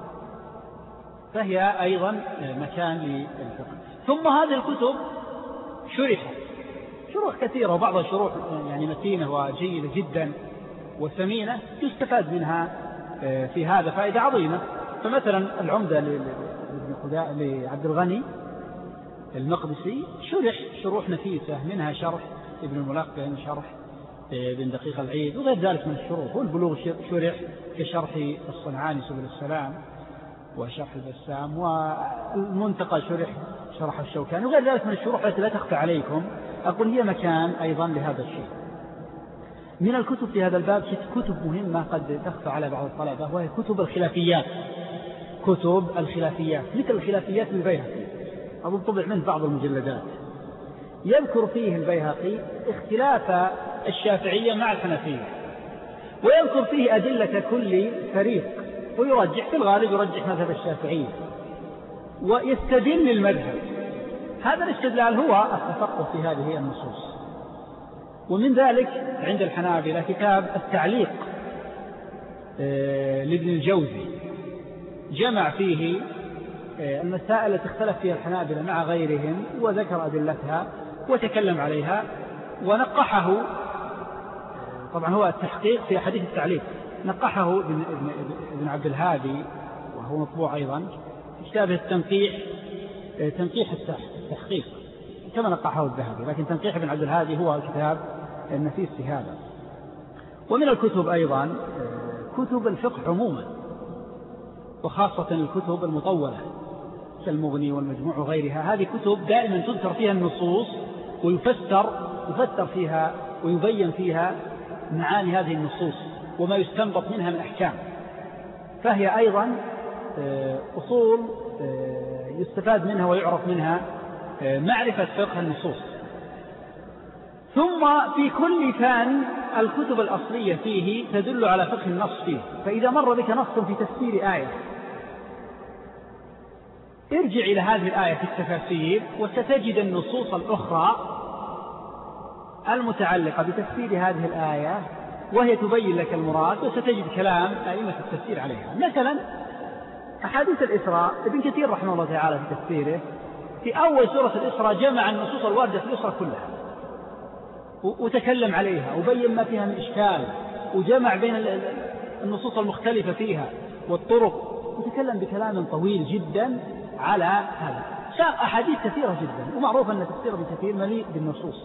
فهي أيضا مكان للفقه. ثم هذه الكتب شرحت شروح كثيرة، وبعض الشروح يعني متينة وجيدة جدا وثمينة يستفاد منها في هذا فائدة عظيمة. فمثلا العمدة لعبد الغني المقدسي شرح شروح نفيسة، منها شرح ابن الملقن، شرح ابن دقيق العيد، وغير ذلك من الشروح. والبلوغ شرح كشرح الصنعاني سبل السلام. وشرح البسام، والمنتقى شرح شرح الشوكاني، وغير ذلك من الشروح التي لا تخفى عليكم. أقول هي مكان أيضا لهذا الشيء. من الكتب في هذا الباب كتب مهمة قد تخفى على بعض الطلبة، وهي كتب الخلافيات. كتب الخلافيات مثل الخلافيات للبيهقي، أظن طبع منه بعض المجلدات، يذكر فيه البيهقي اختلاف الشافعية مع الحنفية، ويذكر فيه أدلة كل فريق، ويرجح في الغالب يرجح مذهب الشافعية ويستدل المذهب. هذا الاستدلال هو التفقه في هذه النصوص. ومن ذلك عند الحنابلة كتاب التعليق لابن الجوزي، جمع فيه المسائل التي اختلف فيها الحنابلة مع غيرهم، وذكر أدلتها وتكلم عليها ونقحه. طبعا هو التحقيق في حديث التعليق، نقحه ابن, ابن عبد الهادي، وهو مطبوع أيضا في كتابه التنقيح، تنقيح التحقيق كما نقحه الذهبي، لكن تنقيح ابن عبد الهادي هو الكتاب النفيس في هذا. ومن الكتب أيضا كتب الفقه عموما، وخاصة الكتب المطولة كالمغني والمجموع وغيرها. هذه كتب دائما تذكر فيها النصوص ويفسر يفسر فيها ويبين فيها معاني هذه النصوص وما يستنبط منها من أحكام، فهي أيضا أصول يستفاد منها ويعرف منها معرفة فقه النصوص. ثم في كل فن الكتب الأصلية فيه تدل على فقه النص فيه. فإذا مر بك نص في تفسير آية، ارجع إلى هذه الآية في التفاسير وستجد النصوص الأخرى المتعلقة بتفسير هذه الآية، وهي تبين لك المراد، وستجد كلام أئمة التفسير عليها. مثلا أحاديث الإسراء، ابن كثير رحمه الله تعالى في تفسيره في أول سورة الإسراء جمع النصوص الواردة في الإسراء كلها وتكلم عليها وبين ما فيها من إشكال، وجمع بين النصوص المختلفة فيها والطرق، وتكلم بكلام طويل جدا على هذا. ساق أحاديث كثيرة جدا، ومعروف أن تفسير ابن كثير مليء بالنصوص،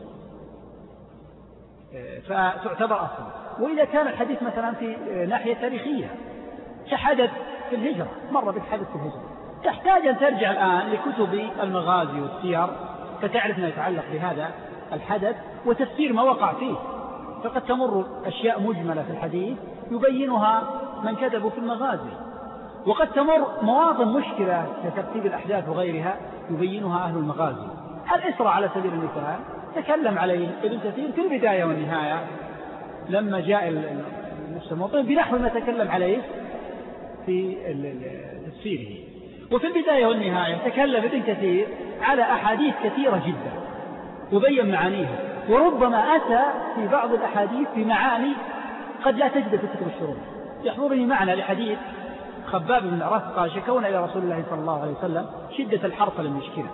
فتعتبر أصلا. وإذا كان الحديث مثلا في ناحية تاريخية كحدث في الهجرة، مر بك حدث في الهجرة، تحتاج أن ترجع الآن لكتب المغازي والسير فتعرف ما يتعلق بهذا الحدث وتفسير ما وقع فيه. فقد تمر أشياء مجملة في الحديث يبينها من كتبوا في المغازي، وقد تمر مواطن مشكلة كترتيب الأحداث وغيرها يبينها أهل المغازي. الإسراء على سبيل المثال تكلم عليه ابن كثير في البداية والنهاية لما جاء الموطن بنحو ما تكلم عليه في تفسيره. وفي البداية والنهاية تكلم ابن كثير على أحاديث كثيرة جدا وبين معانيها، وربما أتى في بعض الأحاديث بمعاني قد لا تجد في كتب الشروح. يحضرني معنى لحديث خباب بن الأرث قال: شكونا إلى رسول الله صلى الله عليه وسلم شدة الحرقة للمشكلة.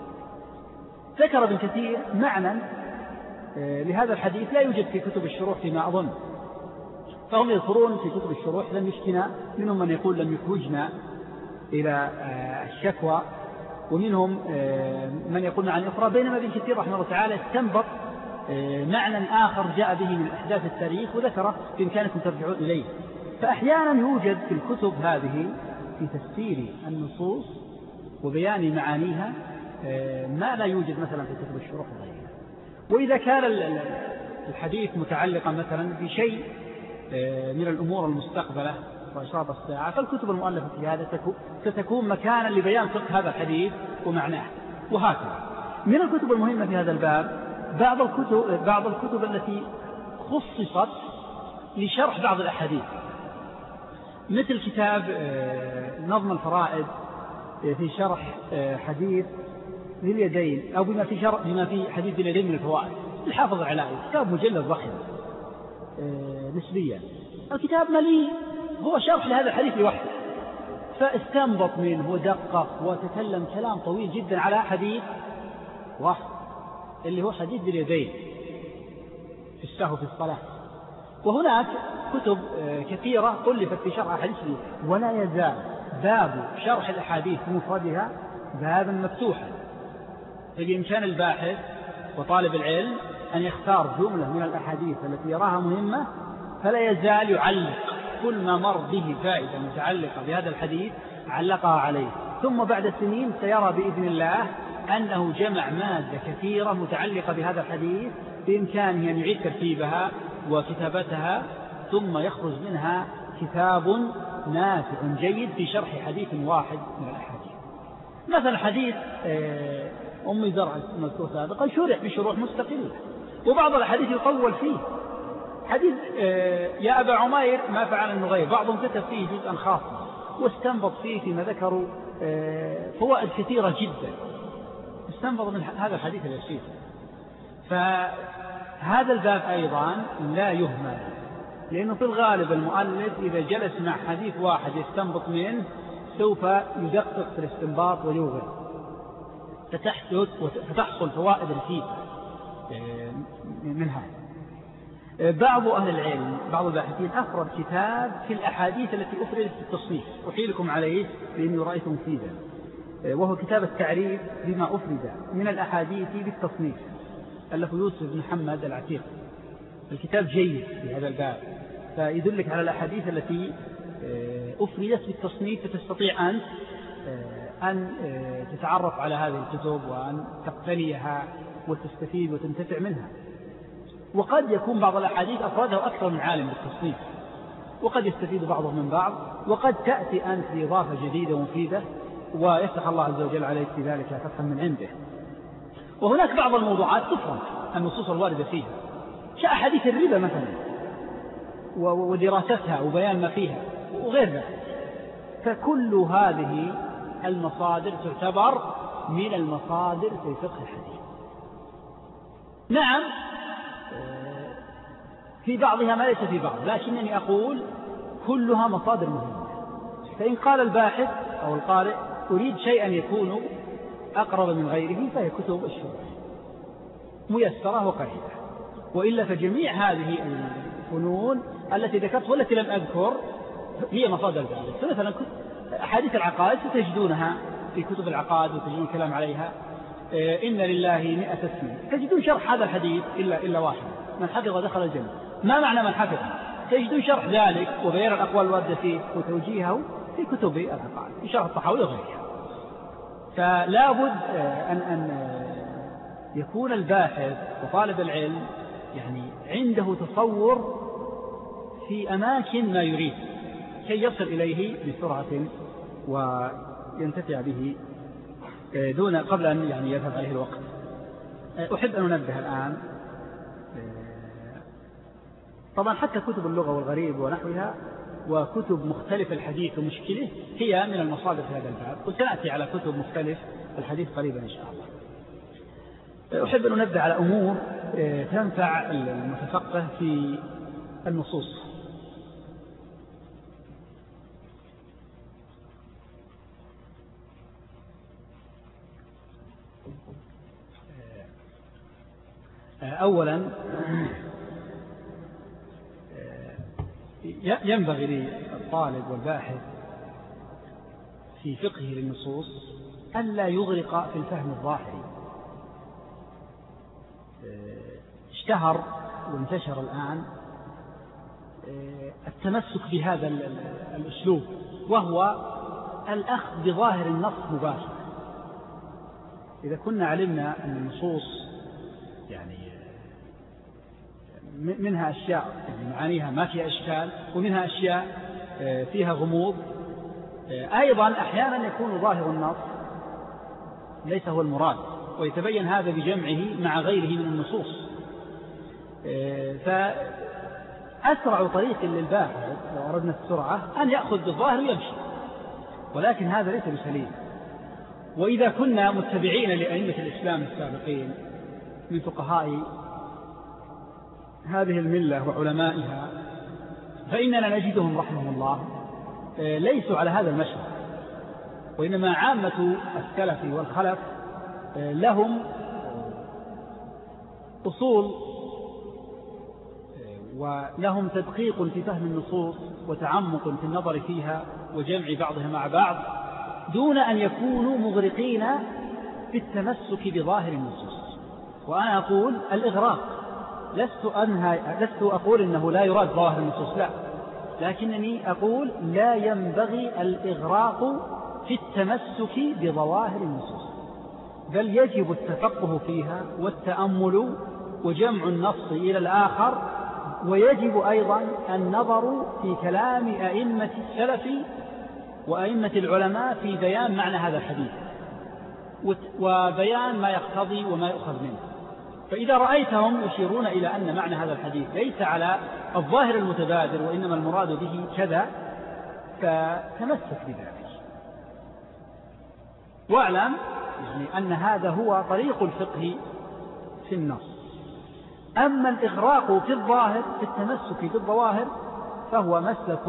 ذكر ابن كثير معنى لهذا الحديث لا يوجد في كتب الشروح فيما أظن، فهم يذكرون في كتب الشروح لم يشكنا، منهم من يقول لم يحوجنا إلى الشكوى، ومنهم من يقول معنى أخرى، بينما ابن كثير رحمه الله تعالى استنبط معنى آخر جاء به من أحداث التاريخ وذكره بإمكانكم ترجعون إليه. فأحيانا يوجد في الكتب هذه في تفسير النصوص وبيان معانيها ما لا يوجد مثلا في كتب الشروح وغيرها. وإذا كان الحديث متعلقا مثلا بشيء من الأمور المستقبلة وإشراط الساعة، فالكتب المؤلفة في هذا ستكون مكانا لبيان فقه هذا الحديث ومعناه، وهكذا. من الكتب المهمة في هذا الباب بعض الكتب, بعض الكتب التي خصصت لشرح بعض الأحاديث، مثل كتاب نظم الفرائد في شرح حديث ذي اليدين، أو بما في, شرح بما في حديث ذي اليدين من الفوائد الحافظ العلائي، كتاب مجلد ضخم نسبيا. الكتاب مليء هو شرح لهذا الحديث لوحده، فاستنبط منه ودقق وتكلم كلام طويل جدا على حديث واحد اللي هو حديث ذي اليدين في السهو في الصلاة. وهناك كتب كثيرة ألفت في شرح أحاديث، ولا يزال باب شرح الأحاديث بمفردها بابا مفتوحا، فبإمكان الباحث وطالب العلم أن يختار جملة من الأحاديث التي يراها مهمة فلا يزال يعلق كل ما مر به فائدة متعلقة بهذا الحديث علقها عليه، ثم بعد سنين سيرى بإذن الله أنه جمع مادة كثيرة متعلقة بهذا الحديث بإمكانه أن يعيد ترتيبها وكتابتها، ثم يخرج منها كتاب نافع جيد في شرح حديث واحد من الأحاديث. مثلا حديث أم زرع المذكور سابقا شرح بشروح مستقلة، وبعض الحديث يطول فيه. حديث يا أبا عمير ما فعل النغير، بعضهم كتب فيه جزءا خاصا واستنبط فيه فيما ذكروا فوائد كثيرة جدا، استنبط من هذا الحديث اليسير. فهذا الباب أيضا لا يهمل، لأنه في الغالب المؤلف إذا جلس مع حديث واحد يستنبط منه سوف يدقق في الاستنباط ويوغل، فتحدث وتحصل فوائد رهيبة منها. بعض أهل العلم بعض الباحثين أفرد كتاب في الأحاديث التي أفردت في التصنيف، أحيلكم عليه لأني رأيته مفيدا، وهو كتاب التعريف بما أفرد من الأحاديث بالتصنيف، ألف يوسف بن محمد العتيق. الكتاب جيد في هذا الباب، فيدلك على الأحاديث التي أفردت بالتصنيف، فتستطيع أن أن تتعرف على هذه الكتب وأن تقتنيها وتستفيد وتنتفع منها. وقد يكون بعض الأحاديث أفرده أكثر من عالم بالتصنيف، وقد يستفيد بعضهم من بعض، وقد تأتي أنت بإضافة جديدة ومفيدة ويفتح الله عز وجل عليك في ذلك فتحا من عنده. وهناك بعض الموضوعات تفرد النصوص الواردة فيها، كأحاديث الربا مثلا ودراستها وبيان ما فيها وغير ذلك. فكل هذه المصادر تعتبر من المصادر في فقه الحديث. نعم في بعضها ما ليس في بعض، لكنني أقول كلها مصادر مهمة. فإن قال الباحث أو القارئ أريد شيئا يكون أقرب من غيره فهي كتب الشروح ميسرة وقريبة، وإلا فجميع هذه الفنون التي ذكرت والتي لم أذكر هي مصادر ذلك. مثلا أحاديث العقائد ستجدونها في كتب العقائد وتجدون الكلام عليها. إن لله مئة اسم، تجدون شرح هذا الحديث إلا, إلا واحد، من حفظ دخل الجنة. ما معنى من حفظ؟ تجدون شرح ذلك وبيان الأقوال الواردة فيه وتوجيهه في كتب العقائد في شرح الطحاوي وغيرها. فلا بد أن, أن يكون الباحث وطالب العلم يعني عنده تصور في أماكن ما يريد كي يصل إليه بسرعة وينتفع به دون قبل أن يعني يذهب عليه الوقت. أحب أن أنبه الآن طبعا حتى كتب اللغة والغريب ونحوها وكتب مختلف الحديث ومشكله هي من المصادر في هذا الباب، وسنأتي على كتب مختلف الحديث قريبا إن شاء الله. أحب أن أنبه على أمور تنفع المتفقه في النصوص. أولا ينبغي للطالب والباحث في فقهه للنصوص ألا يغرق في الفهم الظاهري. اشتهر وانتشر الآن التمسك بهذا الأسلوب، وهو الأخذ بظاهر النص مباشرة. إذا كنا علمنا أن النصوص يعني منها أشياء يعني معانيها ما فيها إشكال، ومنها أشياء فيها غموض، أيضا أحيانا يكون ظاهر النص ليس هو المراد، ويتبين هذا بجمعه مع غيره من النصوص. فأسرع طريق للباحث لو أردنا السرعة أن يأخذ بالظاهر ويمشي، ولكن هذا ليس بسليم. وإذا كنا متبعين لأئمة الإسلام السابقين من فقهاء هذه الملة وعلمائها فإننا نجدهم رحمهم الله ليسوا على هذا المشهد، وإنما عامة السلف والخلف لهم أصول ولهم تدقيق في فهم النصوص وتعمق في النظر فيها وجمع بعضها مع بعض دون أن يكونوا مغرقين في التمسك بظاهر النصوص. وأنا أقول الإغراق، لست, أنهى لست أقول إنه لا يراد ظاهر النصوص، لا، لكنني أقول لا ينبغي الإغراق في التمسك بظواهر النصوص، بل يجب التفقه فيها والتأمل وجمع النص إلى الآخر، ويجب أيضا النظر في كلام أئمة السلف وأئمة العلماء في بيان معنى هذا الحديث وبيان ما يقتضي وما يؤخذ منه. فإذا رأيتهم يشيرون إلى أن معنى هذا الحديث ليس على الظاهر المتبادر وإنما المراد به كذا، فتمسك بذلك، واعلم يعني أن هذا هو طريق الفقه في النص. أما الإغراق في الظاهر في التمسك بالظواهر فهو مسلك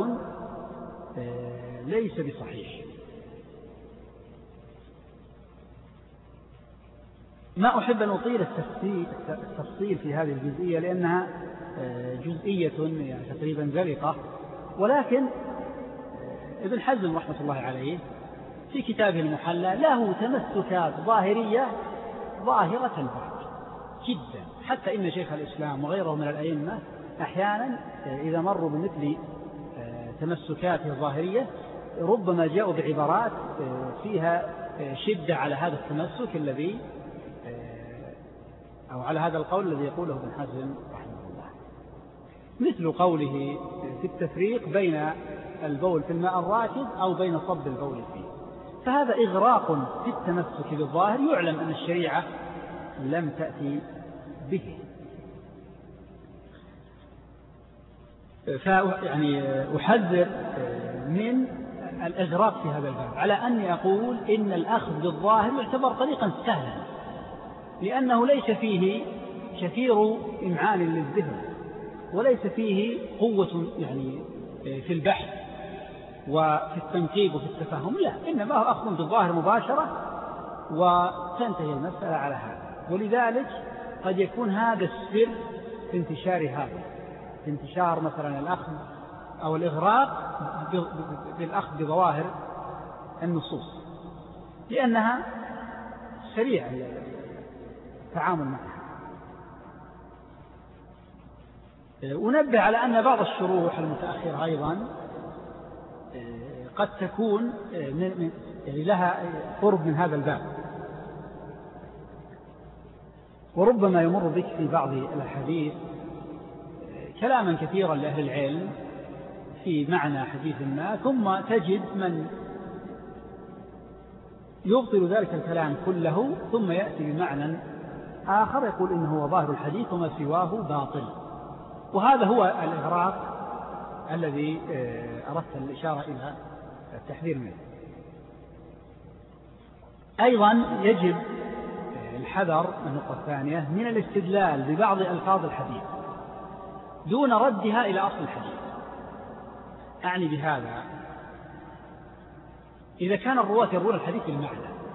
ليس بصحيح. ما أحب أن أطيل التفصيل في هذه الجزئية لأنها جزئية يعني تقريبا زلقة، ولكن ابن حزم رحمة الله عليه في كتابه المحلى له تمسكات ظاهرية ظاهرة البعض جدا، حتى إن شيخ الإسلام وغيره من الأئمة أحيانا إذا مروا بمثل تمسكاته الظاهرية ربما جاءوا بعبارات فيها شدة على هذا التمسك الذي أو على هذا القول الذي يقوله ابن حزم رحمه الله، مثل قوله في التفريق بين البول في الماء الراكد أو بين صب البول فيه، فهذا إغراق في التمسك بالظاهر يعلم أن الشريعة لم تأتي به. فيعني أحذر من الإغراق في هذا الباب على أني أقول إن الأخذ بالظاهر يعتبر طريقا سهلا، لأنه ليس فيه كثير إمعان للذهن وليس فيه قوة يعني في البحث وفي التنقيب وفي التفهم، لا، إنما هو أخذ بالظاهر مباشرة وتنتهي المسألة على هذا. ولذلك قد يكون هذا السر في انتشار هذا في انتشار مثلا الأخذ أو الإغراق بالأخذ بظواهر النصوص، لأنها سريع التعامل معها. ونبه على أن بعض الشروح المتأخرة أيضا قد تكون يعني لها قرب من هذا الباب، وربما يمر بك في بعض الأحاديث كلاما كثيرا لأهل العلم في معنى حديث ما، ثم تجد من يبطل ذلك الكلام كله ثم يأتي بمعنى آخر يقول إنه هو ظاهر الحديث وما سواه باطل، وهذا هو الإغراق الذي أردت الإشارة إلى التحذير منه. أيضا يجب الحذر النقطة الثانية من الاستدلال ببعض ألفاظ الحديث دون ردها إلى أصل الحديث. أعني بهذا إذا كان الرواة يروون الحديث بالمعنى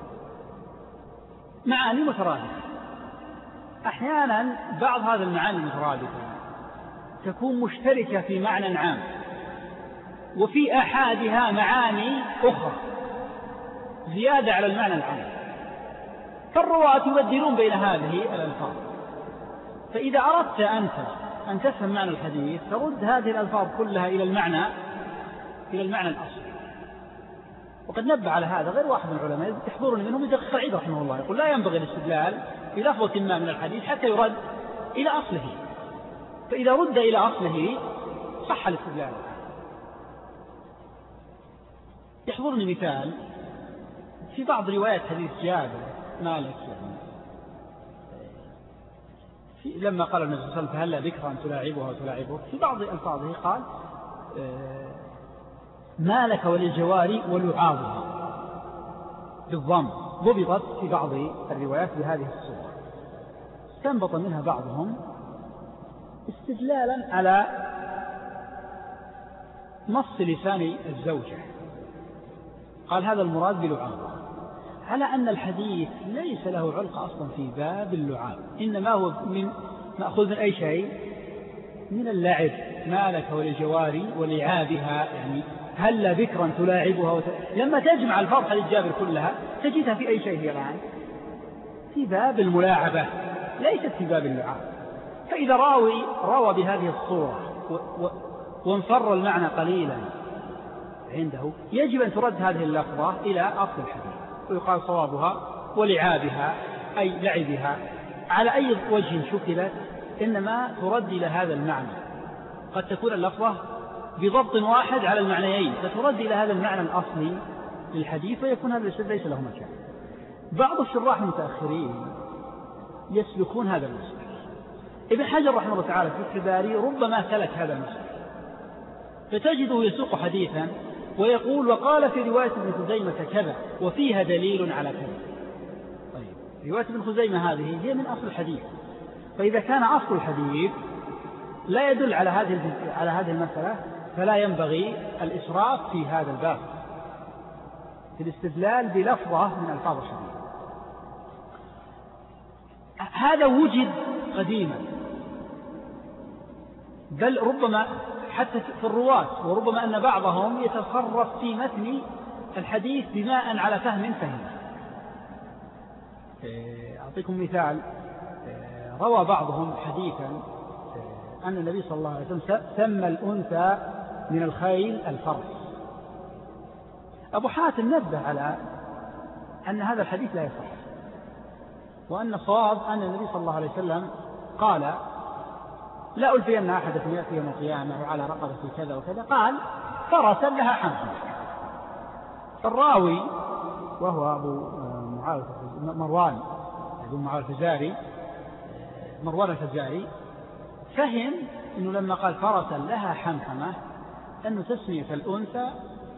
معاني مترادفة، أحيانا بعض هذا المعاني المترادفة تكون مشتركة في معنى عام وفي أحادها معاني أخرى زيادة على المعنى العام، فالرواة يبدلون بين هذه الألفاظ. فإذا أردت أنت أن تفهم معنى الحديث ترد هذه الألفاظ كلها إلى المعنى إلى المعنى الأصلي. وقد نبه على هذا غير واحد من العلماء يحضرني منهم ابن سعيد رحمه الله، يقول لا ينبغي الاستدلال في لفظة ما من الحديث حتى يرد إلى أصله، فإذا رد إلى أصله صح الاستدلال. يحضرني مثال في بعض روايات حديث جابر مالك يعني في لما قال النبي صلى الله عليه وسلم فهلا ذكرا تلاعبها وتلاعبه، في بعض ألفاظه قال مالك وللجواري ولعابها بالضم، ضبطت في بعض الروايات بهذه الصورة، استنبط منها بعضهم استدلالا على نص لسان الزوجة، قال هذا المراد بلعابها، على أن الحديث ليس له علقة أصلا في باب اللعاب، إنما هو من مأخوذ من أي شيء من اللعب، مالك وللجواري ولعابها، يعني هل ذكرا تلاعبها وت... لما تجمع الفاظ حديث جابر كلها تجدها في أي شيء هي الآن في باب الملاعبة ليست في باب اللعاب. فإذا راوي روى بهذه الصورة و... و... وانفر المعنى قليلا عنده يجب أن ترد هذه اللفظة إلى أصل الحديث، ويقال صوابها ولعابها أي لعبها على أي وجه شكلت إنما ترد إلى هذا المعنى. قد تكون اللفظة بضبط واحد على المعنيين فترد إلى هذا المعنى الأصلي للحديث ويكون هذا الشيء ليس له مكان. بعض الشراح المتأخرين يسلكون هذا المسلك. ابن حجر رحمه الله تعالى في الباري ربما سلك هذا المسلك، فتجده يسوق حديثا ويقول وقال في رواية ابن خزيمة كذا وفيها دليل على كذا. طيب رواية ابن خزيمة هذه هي من أصل الحديث، فإذا كان أصل الحديث لا يدل على هذه على هذه المسألة فلا ينبغي الإسراف في هذا الباب في الاستدلال بلفظة من ألفاظ الحديث. هذا وجد قديما، بل ربما حتى في الرواة، وربما أن بعضهم يتصرف في متن الحديث بناء على فهم فهم. أعطيكم مثال، روى بعضهم حديثا أن النبي صلى الله عليه وسلم سمى الأنثى من الخيل الفرس. أبو حاتم نبه على أن هذا الحديث لا يصح، وأن الصواب أن النبي صلى الله عليه وسلم قال لا ألفين أحدكم يأتي يوم القيامة وعلى رقبة كذا وكذا، قال فرسا لها حمل. الراوي وهو أبو معاوية مروان أبو معاوية الفزاري مروان الفزاري فهم أنه لما قال فرسا لها حمحمة أنه تسمية الأنثى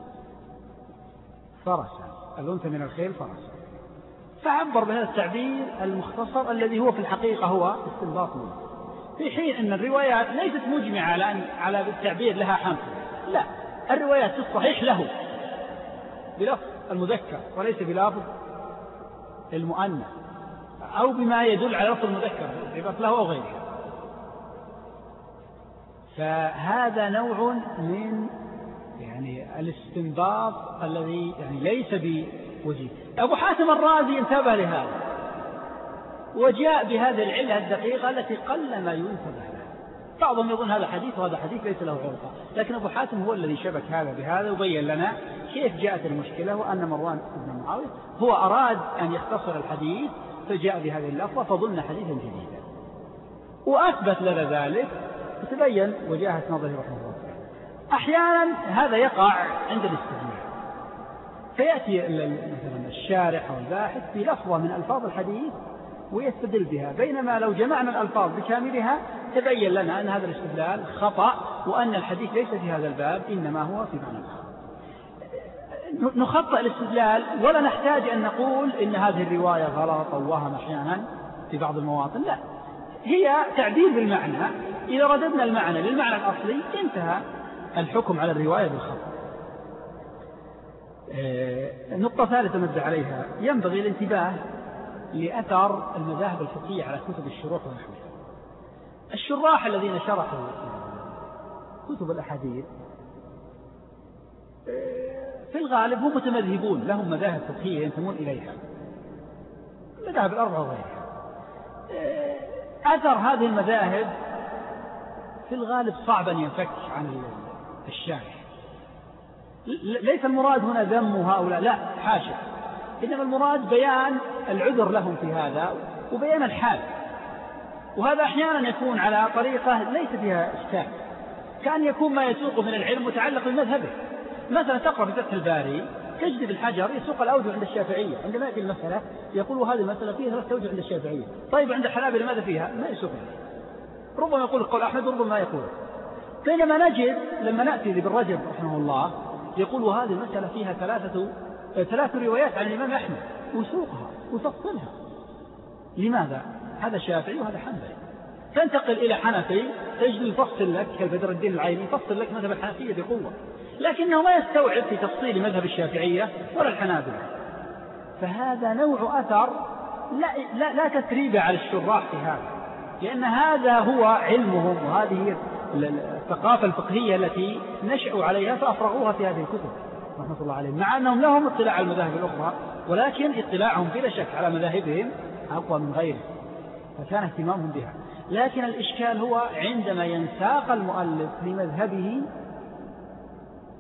فرسا، الأنثى من الخيل فرسا، فعبر بهذا التعبير المختصر الذي هو في الحقيقة هو استنباط منه، في حين أن الروايات ليست مجمعة على على التعبير لها حمحمة. لا، الروايات في الصحيح له بلفظ المذكر وليس بلفظ المؤنث، أو بما يدل على لفظ المذكر بلفظ له أو غيره. فهذا نوع من يعني الاستنباط الذي يعني ليس بوجيه. أبو حاتم الرازي انتبه لهذا وجاء بهذه العلة الدقيقة التي قل ما ينتبه لها. بعضهم يظن هذا حديث وهذا حديث ليس له علاقة، لكن أبو حاتم هو الذي شبك هذا بهذا وبين لنا كيف جاءت المشكلة، وأن مروان بن معاوية هو أراد أن يختصر الحديث فجاء بهذه اللفظة فظن حديثا جديدا وأثبت لنا ذلك وتبين وجاهة نظره رحمه الله. أحيانا هذا يقع عند الاستدلال، فيأتي مثلا الشارح أو الباحث في لفظة من ألفاظ الحديث ويستدل بها، بينما لو جمعنا الألفاظ بكاملها تبين لنا أن هذا الاستدلال خطأ، وأن الحديث ليس في هذا الباب إنما هو في معنى آخر. نخطئ الاستدلال ولا نحتاج أن نقول إن هذه الرواية غلط أو وهم أحيانا في بعض المواطن، لا، هي تعبير بالمعنى. إذا رددنا المعنى للمعنى الأصلي انتهى الحكم على الرواية بالخطأ. نقطة ثالثة نبدأ عليها، ينبغي الانتباه لأثر المذاهب الفقهية على كتب الشروح ونحوها. الشراح الذين شرحوا كتب الأحاديث في الغالب هم متمذهبون، لهم مذاهب فقهية ينتمون إليها، المذاهب الأربعة وغيرها. أثر هذه المذاهب في الغالب صعب أن ينفك عن الشارح. ليس المراد هنا ذم هؤلاء، لا حاشا، إنما المراد بيان العذر لهم في هذا وبيان الحال، وهذا أحيانا يكون على طريقة ليس فيها إشكال، كان يكون ما يسوق من العلم متعلق بمذهبه. مثلا تقرأ في فتح الباري تجد بالحجر يسوق الأوجه عند الشافعية، عندما يأتي المسألة يقول هذه المسألة فيها ثلاث أوجه عند الشافعية. طيب عند الحنابلة ماذا فيها؟ ما يسوق، ربما يقول قول أحمد وربما ما يقول. بينما نجد لما نأتي لابن رجب رحمه الله يقول وهذه المسألة فيها ثلاثة ثلاث روايات عن الإمام أحمد وسوقها وفصلها. لماذا؟ هذا شافعي وهذا حنبلي. تنتقل إلى حنفي تجد يفصل لك كالبدر الدين العيني يفصل لك مذهب الحنفية بقوة، لكنه ما يستوعب في تفصيل مذهب الشافعية ولا الحنابلة. فهذا نوع أثر لا, لا, لا تثريب على الشراح في هذا، لأن هذا هو علمهم وهذه الثقافة الفقهية التي نشأوا عليها فأفرغوها في هذه الكتب رحمة الله عليهم، مع أنهم لهم اطلاع على المذاهب الأخرى، ولكن اطلاعهم بلا شك على مذاهبهم أقوى من غيره، فكان اهتمامهم بها. لكن الإشكال هو عندما ينساق المؤلف لمذهبه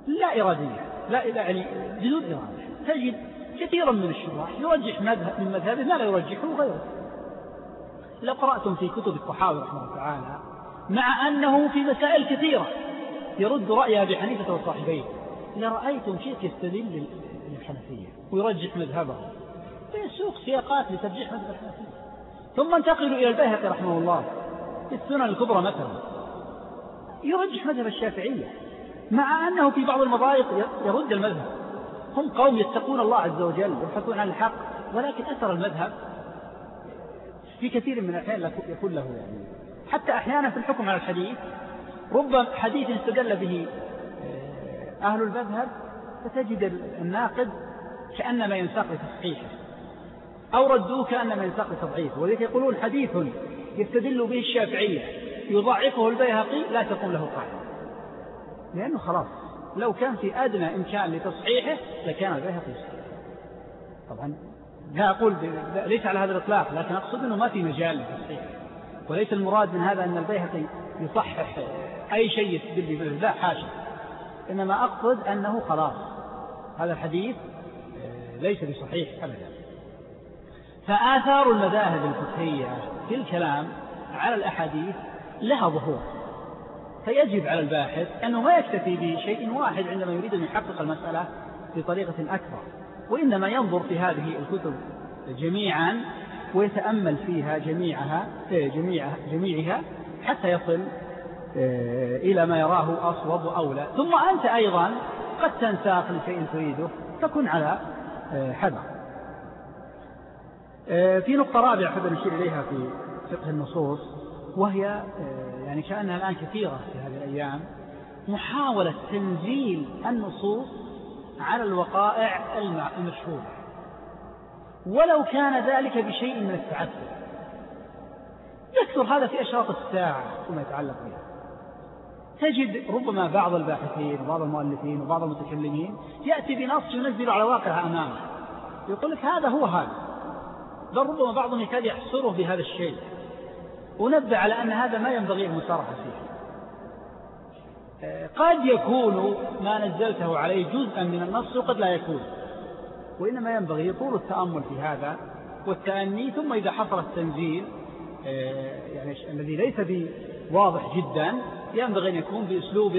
لا إرادية، لا يعني بدون إرادة. تجد كثيرا من الشراح يرجح مذهب من مذهبه ما لا يرجحه غيره. لو قرأتم في كتب الطحاوي رحمه الله تعالى، مع أنه في مسائل كثيرة يرد رأي أبي حنيفة وصاحبيه، لرأيتم شيخ يستدل للحنفية ويرجح مذهبه، فيسوق سياقات لترجيح مذهب الحنفية. ثم انتقلوا إلى البيهقي رحمه الله في السنن الكبرى مثلا، يرجح مذهب الشافعية، مع أنه في بعض المضايق يرد المذهب. هم قوم يتقون الله عز وجل يبحثون عن الحق، ولكن أثر المذهب في كثير من الأحيان يكون له يعني، حتى أحيانا في الحكم على الحديث ربما حديث استدل به أهل المذهب فتجد الناقد كأنما ينساق لتصحيحه، أو ردوه كأنما ينساق لتضعيفه. ولذلك يقولون حديث يستدل به الشافعية يضعفه البيهقي لا تقوم له قاعدة، لأنه خلاص لو كان في أدنى إمكان لتصحيحه لكان البيهقي يصحيح. طبعا لا أقول ليس على هذا الإطلاق، لكن أقصد أنه ما في مجال لتصحيحه، وليس المراد من هذا أن البيهقي يصحح أي شيء يستدل به، لا حاشا، إنما أقصد أنه خلاص هذا الحديث ليس بصحيح أبدا. فآثار المذاهب الفقهية في الكلام على الأحاديث لها ظهور، فيجب على الباحث أنه ما يكتفي بشيء واحد عندما يريد أن يحقق المسألة بطريقة أكبر، وإنما ينظر في هذه الكتب جميعا ويتأمل فيها جميعها جميعها, جميعها حتى يصل إلى ما يراه أصوب وأولى. ثم أنت أيضا قد تنساق لشيء تريده فكن على حذر. في نقطة رابعة أحب أن أشير إليها في فقه النصوص، وهي يعني كأنها الآن كثيرة في هذه الأيام، محاولة تنزيل النصوص على الوقائع المشهورة، ولو كان ذلك بشيء من التعسف. يكثر هذا في أشراط الساعة وما يتعلق بها. تجد ربما بعض الباحثين وبعض المؤلفين وبعض المتكلمين يأتي بنص ينزل على واقعها أمامه، يقول لك هذا هو هذا، بل ربما بعضهم يكاد يحصره بهذا الشيء، ونبه على أن هذا ما ينبغي المسارحة فيه. قد يكون ما نزلته عليه جزءا من النص وقد لا يكون، وإنما ينبغي طول التأمل في هذا والتأني، ثم إذا حصل التنزيل يعني الذي ليس بواضح جدا ينبغي أن يكون بأسلوب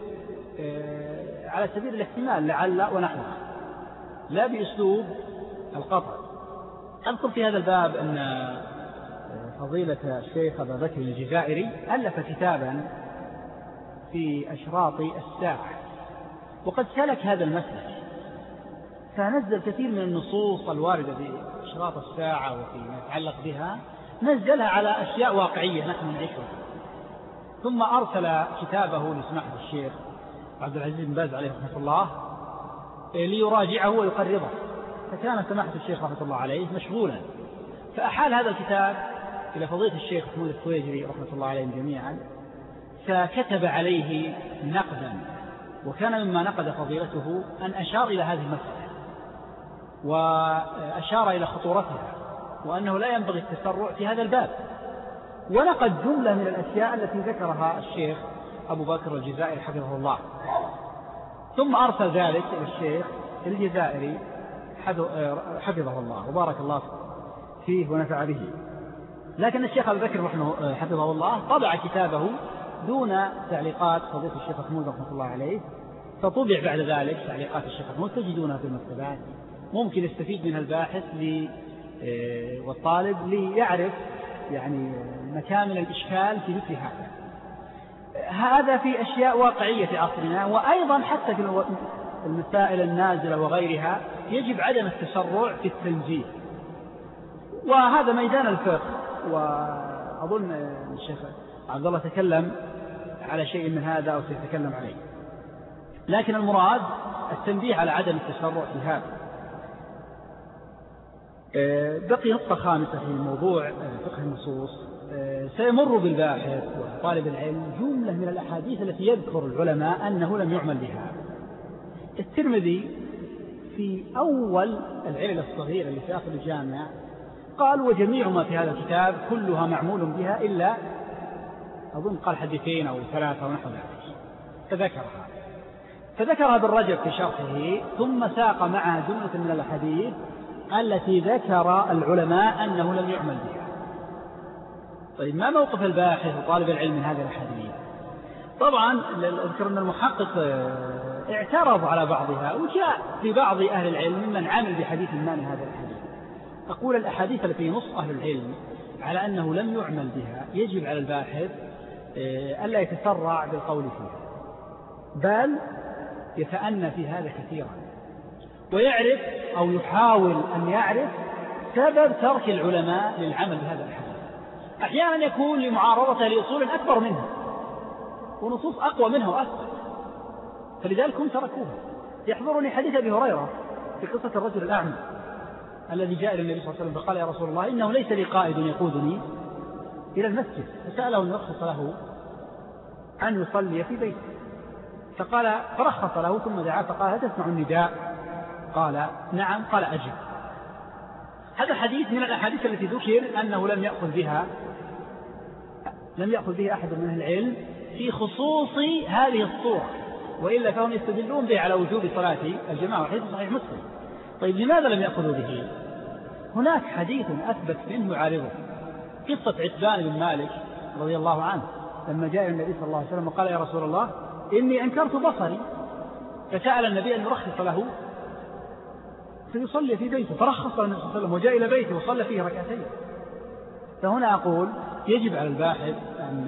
على سبيل الاحتمال لعل ونحوه، لا بأسلوب القطع. أذكر في هذا الباب أن فضيلة الشيخ أبا بكر الجزائري ألف كتابا في أشراط الساعة، وقد سلك هذا المسلك، فنزل كثير من النصوص الواردة في أشراط الساعة وفيما يتعلق بها، نزلها على أشياء واقعية نحن نعيشها، ثم أرسل كتابه لسماحة الشيخ عبد العزيز بن باز عليه رحمة الله ليراجعه ويقربه، فكان سماحة الشيخ رحمة الله عليه مشغولا، فأحال هذا الكتاب إلى فضيلة الشيخ محمود التويجري رحمة الله عليهم جميعا، فكتب عليه نقدا، وكان مما نقد فضيلته أن أشار إلى هذه المسألة وأشار إلى خطورتها، وأنه لا ينبغي التسرع في هذا الباب، ونقد جملة من الأشياء التي ذكرها الشيخ أبو بكر الجزائري حفظه الله. ثم أرسل ذلك إلى الشيخ الجزائري حفظه الله وبارك الله فيه ونفع به. لكن الشيخ أبو بكر حفظه الله طبع كتابه دون تعليقات فضيلة الشيخ محمود رحمة الله عليه، فطبع بعد ذلك تعليقات الشيخ محمود تجدونها في المكتبات، ممكن يستفيد منها الباحث والطالب ليعرف يعني مكامن الإشكال في مثل هذا. هذا في أشياء واقعية في عصرنا، وأيضا حتى في المسائل النازلة وغيرها يجب عدم التسرع في التنزيل، وهذا ميدان الفقه. وأظن الشيخ عبد الله تكلم على شيء من هذا أو سيتكلم عليه، لكن المراد التنبيه على عدم التسرع في هذا. بقي نقطة خامسة في موضوع فقه النصوص، سيمر بالباحث وطالب العلم جملة من الأحاديث التي يذكر العلماء أنه لم يعمل بها. الترمذي في أول العلل الصغيرة اللي في آخر الجامع قال وجميع ما في هذا الكتاب كلها معمول بها إلا أظن قال حديثين أو ثلاثة ونحو ذلك، فذكرها. فذكرها ابن رجب في شرحه، ثم ساق معها جملة من الأحاديث التي ذكر العلماء أنه لم يعمل بها. طيب ما موقف الباحث وطالب العلم من هذه الأحاديث؟ طبعا أذكر أن المحقق اعترض على بعضها، وجاء في بعض أهل العلم ممن عمل بحديث ما من هذا الحديث. أقول الأحاديث التي نص أهل العلم على أنه لم يعمل بها يجب على الباحث ألا يتسرع بالقول فيها، بل يتأنى في هذا كثيرا ويعرف أو يحاول أن يعرف سبب ترك العلماء للعمل بهذا الحديث. أحيانا يكون لمعارضته لأصول أكبر منها ونصوص أقوى منها وأكثر، فلذلك هم تركوها. يحضرني حديث أبي هريرة في قصة الرجل الأعمى الذي جاء إلى النبي صلى الله عليه وسلم فقال: يا رسول الله، إنه ليس لي قائد يقودني إلى المسجد، فسأله أن يرخص له أن يصلي في بيته، فقال فرخص له، ثم دعا فقال: هل تسمع النداء؟ قال: نعم. قال: أجب. هذا حديث من الأحاديث التي ذكر أنه لم يأخذ بها لم يأخذ به أحد من العلم في خصوص هذه الصورة، وإلا فهم يستدلون به على وجوب صلاة الجماعة، وحديث صحيح مسلم. طيب لماذا لم يأخذوا به؟ هناك حديث أثبت منه يعارضه، قصة عتبان بن مالك رضي الله عنه لما جاء النبي صلى الله عليه وسلم وقال: يا رسول الله، إني أنكرت بصري، فسأل النبي أن يرخص له فيصلي في بيته، فرخص له النبي صلى الله عليه وسلم وجاء إلى بيته وصلى فيه ركعتين. فهنا أقول يجب على الباحث أن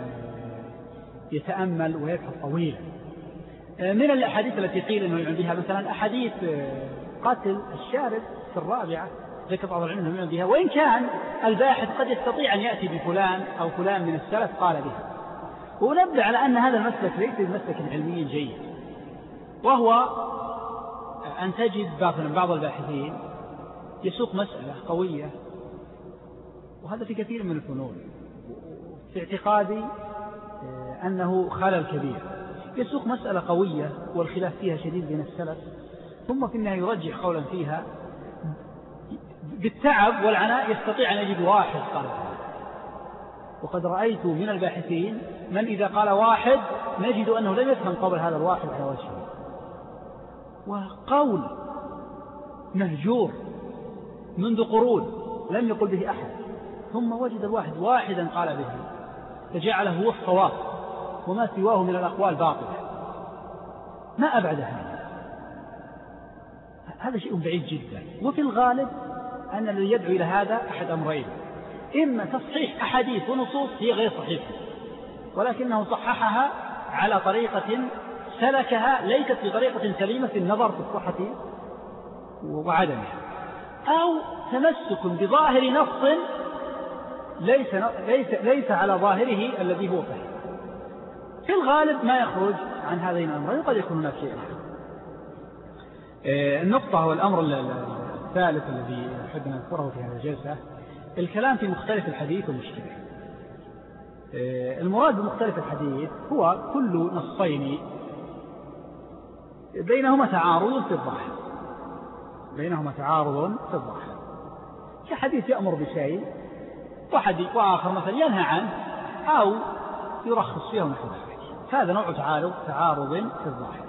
يتأمل ويبحث طويلا. من الأحاديث التي قيل أنه يعمل بها مثلا أحاديث قتل الشارد في الرابعة، ذكر بعض العلم أنه يعمل بها، وإن كان الباحث قد يستطيع أن يأتي بفلان أو فلان من السلف قال بها. ونبدأ على أن هذا المسلك ليس بمسلك علمي جيد، وهو أن تجد بعض الباحثين يسوق مسألة قوية، وهذا في كثير من الفنون، في اعتقادي أنه خلل كبير. يسوق مسألة قوية والخلاف فيها شديد بين السلف، ثم في النهاية يرجح قولا فيها بالتعب والعناء يستطيع أن يجد واحد قال. وقد رأيت من الباحثين من إذا قال واحد نجد أنه لم يفهم قول هذا الواحد على وجهه، وقول مهجور منذ قرون لم يقل به أحد، ثم وجد الواحد واحدا قال به فجعله هو الصواب، وما سواه من الأقوال باطلة. ما أبعد هذا، هذا شيء بعيد جدا. وفي الغالب أن الذي يدعو إلى هذا أحد أمرين: إما تصحيح أحاديث ونصوص هي غير صحيحة ولكنه صححها على طريقة سلكها ليست بطريقة سليمة في النظر في الصحة وعدمها، أو تمسك بظاهر نص ليس, ليس, ليس على ظاهره الذي هو فيه. في الغالب ما يخرج عن هذين الأمرين، قد يكون هناك شيء آخر. النقطة والأمر الثالث الذي أحب أن نذكره في هذه الجلسة الكلام في مختلف الحديث ومشكله. المراد بمختلف الحديث هو كل نصين بينهما تعارض في الظاهر بينهما تعارض في الظاهر كحديث يأمر بشيء وحديث وآخر مثلا ينهى عنه أو يرخص فيه ونحو ذلك، هذا نوع تعارض تعارض في الظاهر.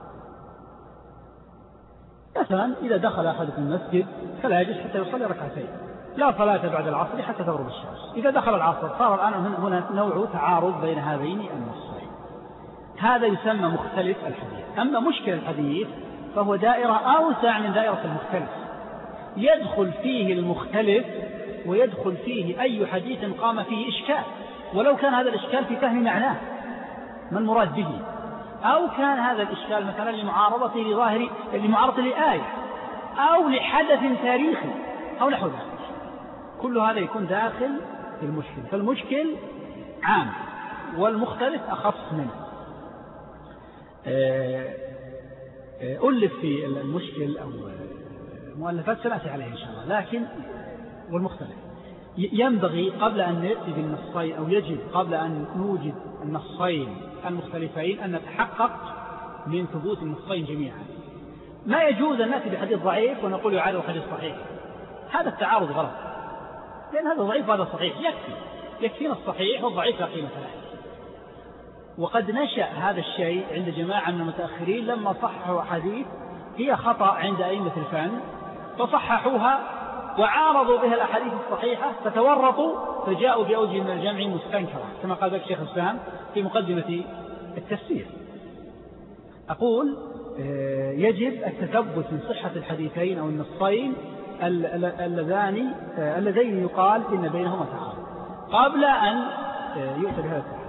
مثلا إذا دخل أحدكم المسجد فلا يجلس حتى يصلي ركعتين، لا صلاة بعد العصر حتى تغرب الشمس. إذا دخل العصر صار الآن هنا نوع تعارض بين هذين النصين، هذا يسمى مختلف الحديث. أما مشكل الحديث فهو دائرة أوسع من دائرة المختلف، يدخل فيه المختلف ويدخل فيه أي حديث قام فيه إشكال، ولو كان هذا الإشكال في فهم معناه ما المراد به، أو كان هذا الإشكال مثلا لمعارضة لظاهر لمعارضة لآية أو لحدث تاريخي أو نحو ذلك، كل هذا يكون داخل في المشكل. فالمشكل عام والمختلف أخص منه. ألف في المشكل أو مؤلفات سنأتي عليه إن شاء الله، لكن والمختلف ينبغي قبل أن نأتي بالنصين أو يجب قبل أن نوجد النصين المختلفين أن نتحقق من ثبوت النصين جميعا. ما يجوز أن نأتي بحديث ضعيف ونقول يعارض حديث صحيح، هذا التعارض غلط، لأن هذا ضعيف وهذا صحيح، يكفي يكفينا الصحيح والضعيف لا قيمة له. وقد نشأ هذا الشيء عند جماعة من المتأخرين لما صححوا أحاديث هي خطأ عند أئمة الفن فصححوها وعارضوا بها الأحاديث الصحيحة فتورطوا فجاءوا بأوجه من الجمع مستنكرة كما قال ذلك الشيخ الإسلام في مقدمة التفسير. أقول يجب التثبت من صحة الحديثين أو النصين اللذان اللذين يقال إن بينهما تعارض قبل أن يؤتى بهذا التعارض.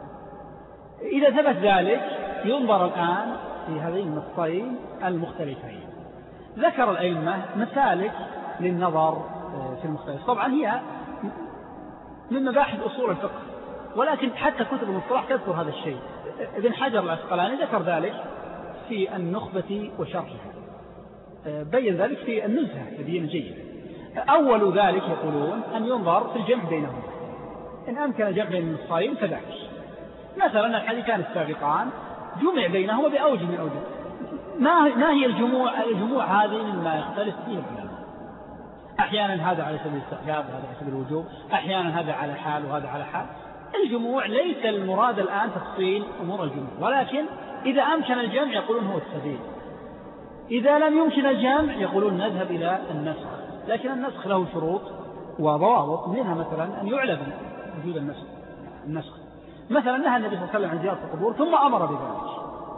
إذا ثبت ذلك ينظر الآن في هذين النصين المختلفين. ذكر الأئمة مسالك للنظر في المختلف، طبعا هي من مباحث أصول الفقه ولكن حتى كتب المصطلح تذكر هذا الشيء. ابن حجر العسقلاني ذكر ذلك في النخبة وشرحها، بين ذلك في النزهة تبيين جيد. أول ذلك يقولون أن ينظر في الجمع بينهما، إن أمكن الجمع بين النصين فذاك. مثلا الحديثان السابقان جمع بينهما بأوجه من أوجه. ما ما هي الجموع؟ الجموع هذه مما يختلف فيه العلماء، أحيانا هذا على سبيل الاستحباب وهذا على سبيل الوجوب، أحيانا هذا على حال وهذا على حال. الجموع ليس المراد الآن تفصيل أمور الجموع، ولكن إذا أمكن الجمع يقولون هو السبيل، إذا لم يمكن الجمع يقولون نذهب إلى النسخ. لكن النسخ له شروط وضوابط، منها مثلا أن يعلم وجود النسخ. النسخ مثلا نهى النبي صلى الله عليه وسلم عن زيارة القبور ثم أمر بذلك،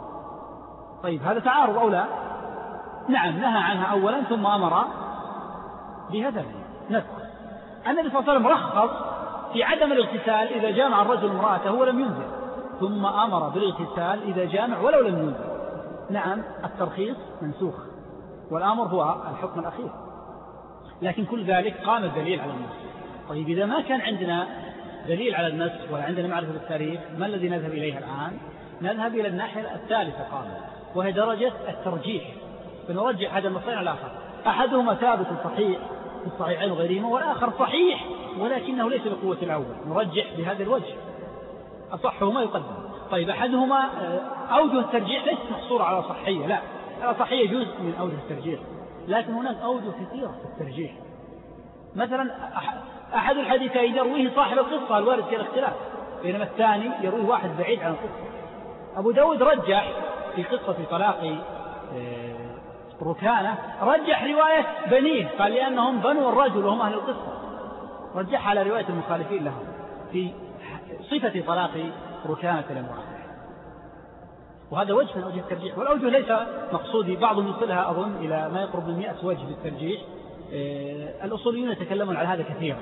طيب هذا تعارض أو لا؟ نعم، نهى عنها أولا ثم أمر بهذا نسخ. النبي صلى الله عليه وسلم رخص في عدم الاغتسال إذا جامع الرجل امرأته ولم ينزل، ثم أمر بالاغتسال إذا جامع ولو لم ينزل. نعم، الترخيص منسوخ والأمر هو الحكم الأخير، لكن كل ذلك قام الدليل على النسخ. طيب إذا ما كان عندنا دليل على النسخ ولا عندنا معرفة بالتاريخ، ما الذي نذهب إليه الآن؟ نذهب إلى الناحية الثالثة قامت، وهي درجة الترجيح، فنرجح هذا النصين على الآخر. أحدهما ثابت صحيح في الصحيحين وغيرهما، والآخر صحيح ولكنه ليس بقوة الأول، نرجح بهذا الوجه، أصحهما يقدم. طيب أحدهما أوجه الترجيح ليس محصورة على صحية، لا، صحية جزء من أوجه الترجيح، لكن هناك أوجه كثيرة في الترجيح. مثلا أحد الحديثين يرويه صاحب القصة الوارد في الاختلاف، بينما الثاني يرويه واحد بعيد عن القصة. أبو داود رجح في قصة طلاق ركانة، رجح رواية بنيه، قال لأنهم بنوا الرجل وهم أهل القصة، رجح على رواية المخالفين لهم في صفة طلاق ركانة لامرأة. وهذا وجه من وجه الترجيح، والأوجه ليس مقصودي، بعضهم يصلها أظن إلى ما يقرب من مئة وجه للترجيح. الأصوليون يتكلمون على هذا كثيرا.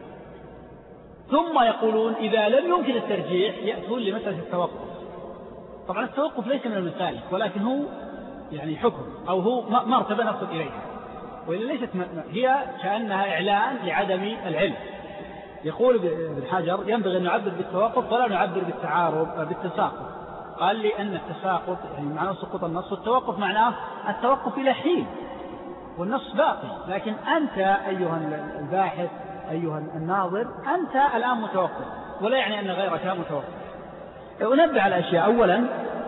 ثم يقولون إذا لم يمكن الترجيح يأتون لمسألة التوقف. طبعا التوقف ليس من المسالك، ولكن هو يعني حكم أو هو مرتبة نصل إليها، وإلا ليست هي كأنها إعلان لعدم العلم. يقول ابن حجر ينبغي أن نعبر بالتوقف ولا نعبر بالتعارض بالتساقط. قال لي أن التساقط يعني معناه سقوط النص، والتوقف معناه التوقف إلى حين، والنص باقي، لكن أنت أيها الباحث أيها الناظر أنت الآن متوقف، ولا يعني أن غيرك متوقف. أنبه على أشياء. أولا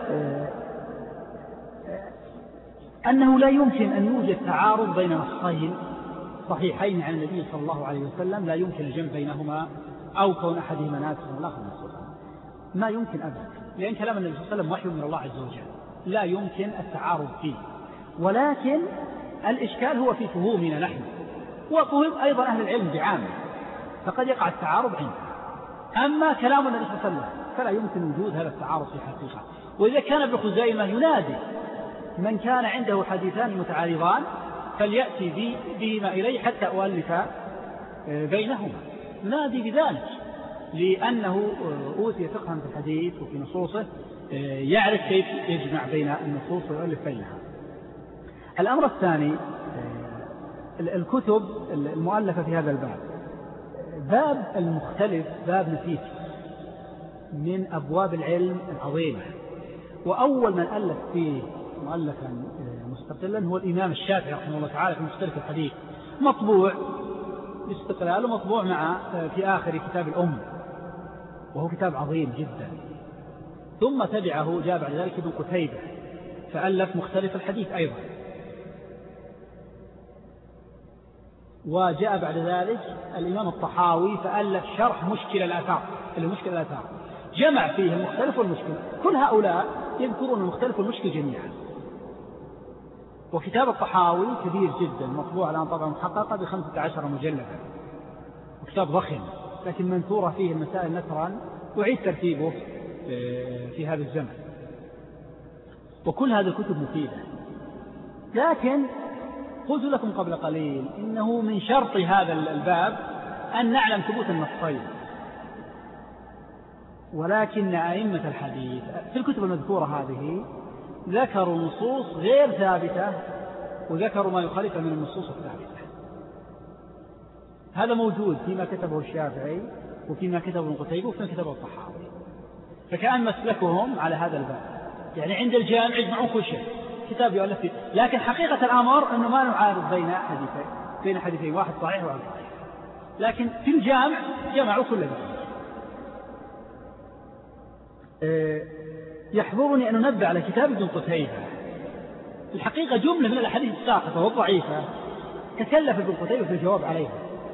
أنه لا يمكن أن يوجد تعارض بين نصين صحيحين عن النبي صلى الله عليه وسلم، لا يمكن الجمع بينهما أو كون أحدهما ناسخا والآخر منسوخا، ما يمكن أبدا، لأن كلام النبي صلى الله عليه وسلم وحي من الله عز وجل، لا يمكن التعارض فيه. ولكن الإشكال هو في فهومنا نحن، وفهم أيضا أهل العلم بعامة، فقد يقع التعارض عنده. أما كلام النبي صلى الله عليه وسلم فلا يمكن وجود هذا التعارض في حقيقة. وإذا كان ابن خزيمة ينادي من كان عنده حديثان متعارضان فليأتي بهما إليه حتى أؤلف بينهما، ينادي بذلك لأنه أوتي فقها في الحديث وفي نصوصه، يعرف كيف يجمع بين النصوص ويؤلف بينها. الأمر الثاني الكتب المؤلفة في هذا الباب. باب المختلف باب نفيس من أبواب العلم العظيمة، وأول من ألف فيه مؤلفا مستقلا هو الإمام الشافعي رحمه الله تعالى في مختلف الحديث، مطبوع باستقلال ومطبوع مع في آخر كتاب الأم، وهو كتاب عظيم جدا. ثم تبعه جاء بعد ذلك ابن قتيبة فألف مختلف الحديث أيضا، وجاء بعد ذلك الإمام الطحاوي فألف شرح مشكل الآثار اللي مشكل الآثار، جمع فيه المختلف والمشكل. كل هؤلاء يذكرون المختلف والمشكل جميعا. وكتاب الطحاوي كبير جدا، مطبوع الآن طبعا محققة بخمسة عشر مجلدا، وكتاب ضخم، لكن منثورة فيه المسائل نثرا وعيد ترتيبه في هذا الزمن. وكل هذه الكتب مفيدة، لكن قلت لكم قبل قليل إنه من شرط هذا الباب أن نعلم ثبوت النصين. ولكن أئمة الحديث في الكتب المذكورة هذه ذكروا نصوص غير ثابتة وذكروا ما يخالف من النصوص الثابتة. هذا موجود فيما كتبه الشافعي وفيما كتبه ابن قتيبة وفيما كتبه الطحاوي، فكأن مسلكهم على هذا الباب. يعني عند الجامع يجمعون كل شيء، كتاب يؤلف فيه، لكن حقيقة الأمر أنه ما نعارض بين حديثين بين حديثين واحد صحيح وواحد ضعيف، لكن في الجامع جمعوا كل ذلك. يحضرني أن أنبه على كتاب ابن قتيبة. الحقيقة جملة من الأحاديث الساقطة والضعيفة تكلف ابن قتيبة في الجواب عليها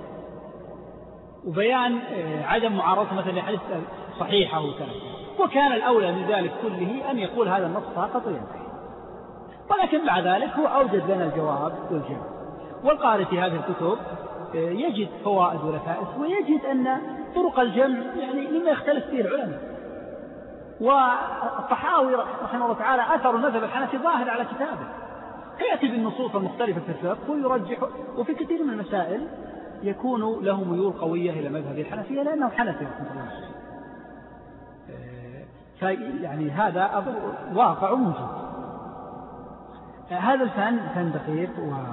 وبيان عدم معارضة مثلا لحديث صحيحة وكذا، وكان الأولى من ذلك كله أن يقول هذا النص ساقط وينتهي. ولكن مع ذلك هو أوجد لنا الجواب والجمع. والقارئ في هذه الكتب يجد فوائد ولفائس، ويجد أن طرق الجمع يعني مما يختلف فيه العلماء. والطحاوي رحمه الله تعالى أثر المذهب الحنفي ظاهر على كتابه، يأتي بالنصوص المختلفة في الفقه ويرجح، وفي كثير من المسائل يكون له ميول قوية إلى مذهب الحنفية لأنه حنفي رحمه الله. فيعني هذا واقع موجود. هذا الفن فن دقيق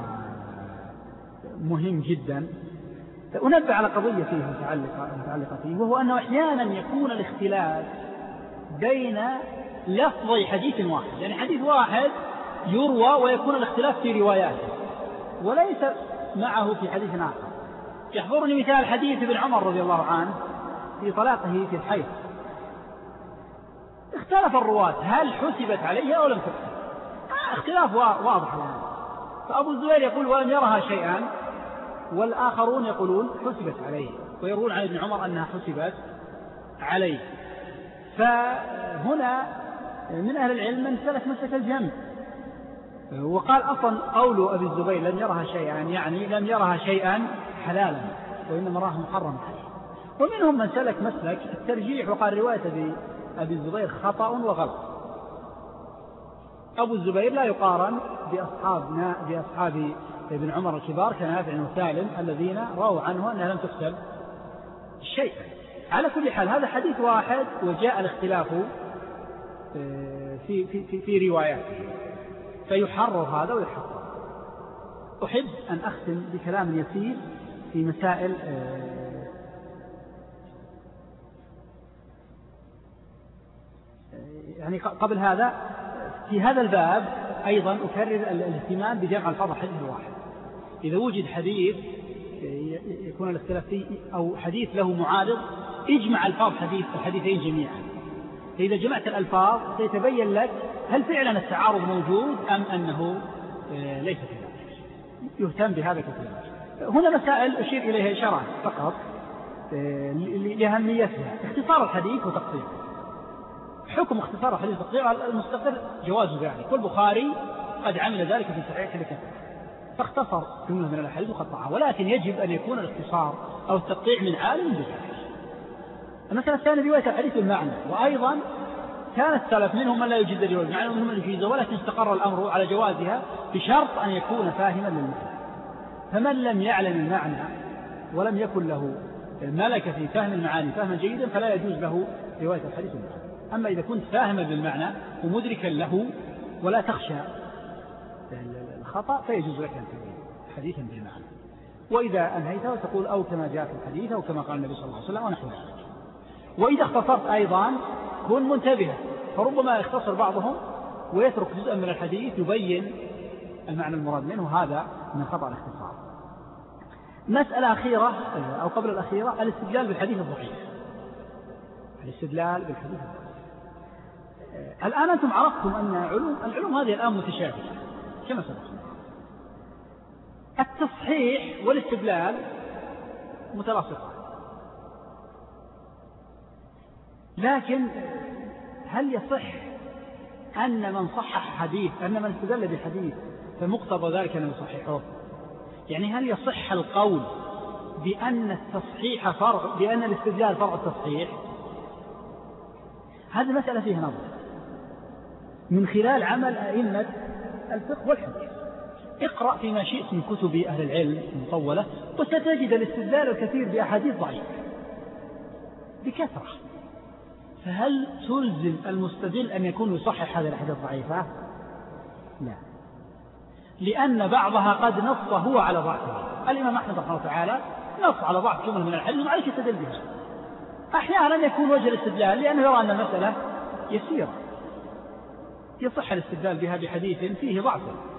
ومهم جدا. أنبه على قضية فيه متعلقة فيه، وهو أنه أحيانا يكون الاختلاف بين لفظي حديث واحد، يعني حديث واحد يروى ويكون الاختلاف في رواياته وليس معه في حديث آخر. يحضرني مثال حديث ابن عمر رضي الله عنه في طلاقه في الحيض. اختلف الرواة هل حسبت عليه أو لم تحسب، آه اختلاف واضح يعني. فأبو الزبير يقول ولم يرها شيئا، والآخرون يقولون حسبت عليه، ويروون عن ابن عمر أنها حسبت عليه. فهنا من أهل العلم من سلك مسلك الجمع، وقال أصلا قول أبي الزبير لم يرها شيئا يعني لم يرها شيئا حلالا، وإنما راه محرم عليه. ومنهم من سلك مسلك الترجيح وقال رواية أبي الزبير خطأ وغلط. أبو الزبير لا يقارن بأصحابنا بأصحاب ابن عمر الكبار كنافع وسالم الذين رووا عنه أنها لم تحسب شيئا. على كل حال هذا حديث واحد وجاء الاختلاف في, في, في, في رواياته، فيحرر هذا ويحرر. أحب أن أختم بكلام يسير في مسائل يعني قبل هذا. في هذا الباب أيضا أكرر الاهتمام بجمع الفاظ الحديث الواحد. إذا وجد حديث يكون الاختلاف فيه أو حديث له معارض، اجمع الفاظ حديث الحديثين جميعا. فإذا جمعت الألفاظ سيتبين لك هل فعلا التعارض موجود أم أنه ليس كذلك. يهتم بهذا كثيرا. هنا مسائل أشير إليها إشارة فقط لأهميتها. اختصار الحديث وتقصيره. حكم اختصار الحديث وتقصيره المستقر جواز ذلك، والبخاري قد عمل ذلك في صحيح لكثير، فاختصر جملة من الحديث وقطعها، ولكن يجب أن يكون الاختصار أو التقطيع من عالم بذلك. المسألة الثانية رواية الحديث بالمعنى، وأيضا كان السلف منهم من لا يجد رواية المعنى ومنهم من يجيزه، ولكن استقر الأمر على جوازها بشرط أن يكون فاهما للمعنى. فمن لم يعلم المعنى ولم يكن له ملكة في فهم المعاني فهما جيدا فلا يجوز له رواية الحديث بالمعنى. أما إذا كنت فاهما بالمعنى ومدركا له ولا تخشى الخطأ فيجوز لك أن تروي حديثا بالمعنى. وإذا أنهيته تقول أو كما جاء في الحديث أو كما قال النبي صلى الله عليه وسلم ونحو ذلك. وإذا اختصرت أيضا كن منتبها، فربما يختصر بعضهم ويترك جزءا من الحديث يبين المعنى المراد منه، هذا من خطأ الاختصار. مسألة أخيرة أو قبل الأخيرة الاستدلال بالحديث الضعيف. الاستدلال بالحديث الضعيف. الآن أنتم عرفتم أن علوم العلوم هذه الآن متشابهة كما سبق. التصحيح والاستدلال متلاصقان. لكن هل يصح أن من صحح حديث أن من استدل بحديث فمقتضى ذلك أن يصححه؟ يعني هل يصح القول بأن التصحيح فرع بأن الاستدلال فرع التصحيح؟ هذه مسألة فيها نظر من خلال عمل أئمة الفقه والحديث. اقرأ فيما شئت من كتب أهل العلم المطولة وستجد الاستدلال الكثير بأحاديث ضعيفة بكثرة. فهل تلزم المستدل أن يكون يصحح هذه الأحاديث الضعيفة؟ لا، لأن بعضها قد نص هو على ضعفه. الإمام أحمد رحمه الله تعالى نص على ضعف جمل من الحديث وعليك يستدل بها. أحيانا يكون وجه الاستدلال لأنه يرى أن المسألة يسيرة يصح الاستدلال بها بحديث فيه ضعف،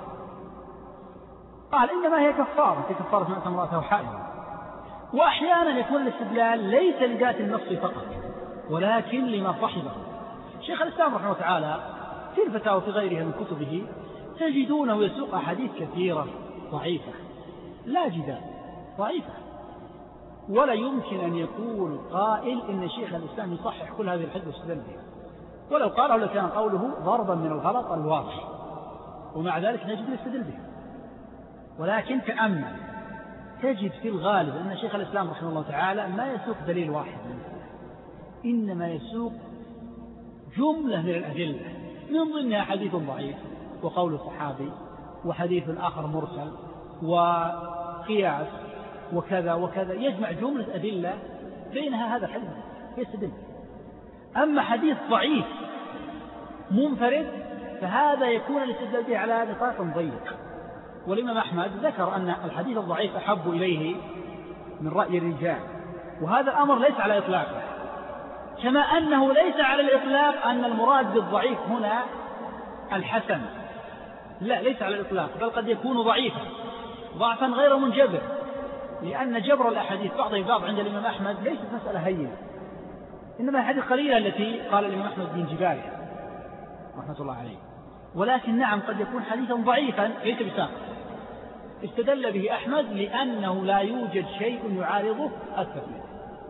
قال إنما هي كفارة في كفارة من أتى امرأته حائضا. وأحيانا يكون الاستدلال ليس لذات النص فقط ولكن لما صحبه. شيخ الإسلام رحمه الله تعالى في الفتاوى وفي غيرها من كتبه تجدونه يسوق أحاديث كثيرة ضعيفة لا جدال ضعيفة، ولا يمكن أن يقول قائل إن شيخ الإسلام يصحح كل هذه الحديث واستدل بها، ولو قاله لكان قوله ضربا من الغلط الواضح، ومع ذلك نجد يستدل به. ولكن تأمل تجد في الغالب أن شيخ الإسلام رحمه الله تعالى ما يسوق دليل واحد منه، إنما يسوق جملة من الأدلة من ضمنها حديث ضعيف وقول صحابي وحديث آخر مرسل وقياس وكذا وكذا، يجمع جملة أدلة بينها هذا الحديث يستدل. أما حديث ضعيف منفرد فهذا يكون الاستدلال به على نطاق ضيق. والإمام أحمد ذكر أن الحديث الضعيف أحب إليه من رأي الرجال، وهذا الأمر ليس على إطلاقه، كما أنه ليس على الإطلاق أن المراد بالضعيف هنا الحسن، لا ليس على الإطلاق، بل قد يكون ضعيفا ضعفا غير منجبر، لأن جبر الأحاديث بعضها بعض عند الإمام أحمد ليست مسألة هينة، إنما الحديث قليلة التي قال الإمام أحمد من جبالها رحمة الله عليه. ولكن نعم قد يكون حديثا ضعيفا ليس بساقط استدل به أحمد لأنه لا يوجد شيء يعارضه أكثر منه،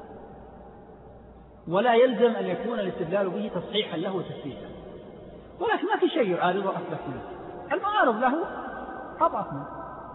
ولا يلزم أن يكون الاستدلال به تصحيحا له وتثبيتا، ولكن ما في شيء يعارضه أكثر منه، المعارض له أضعف منه.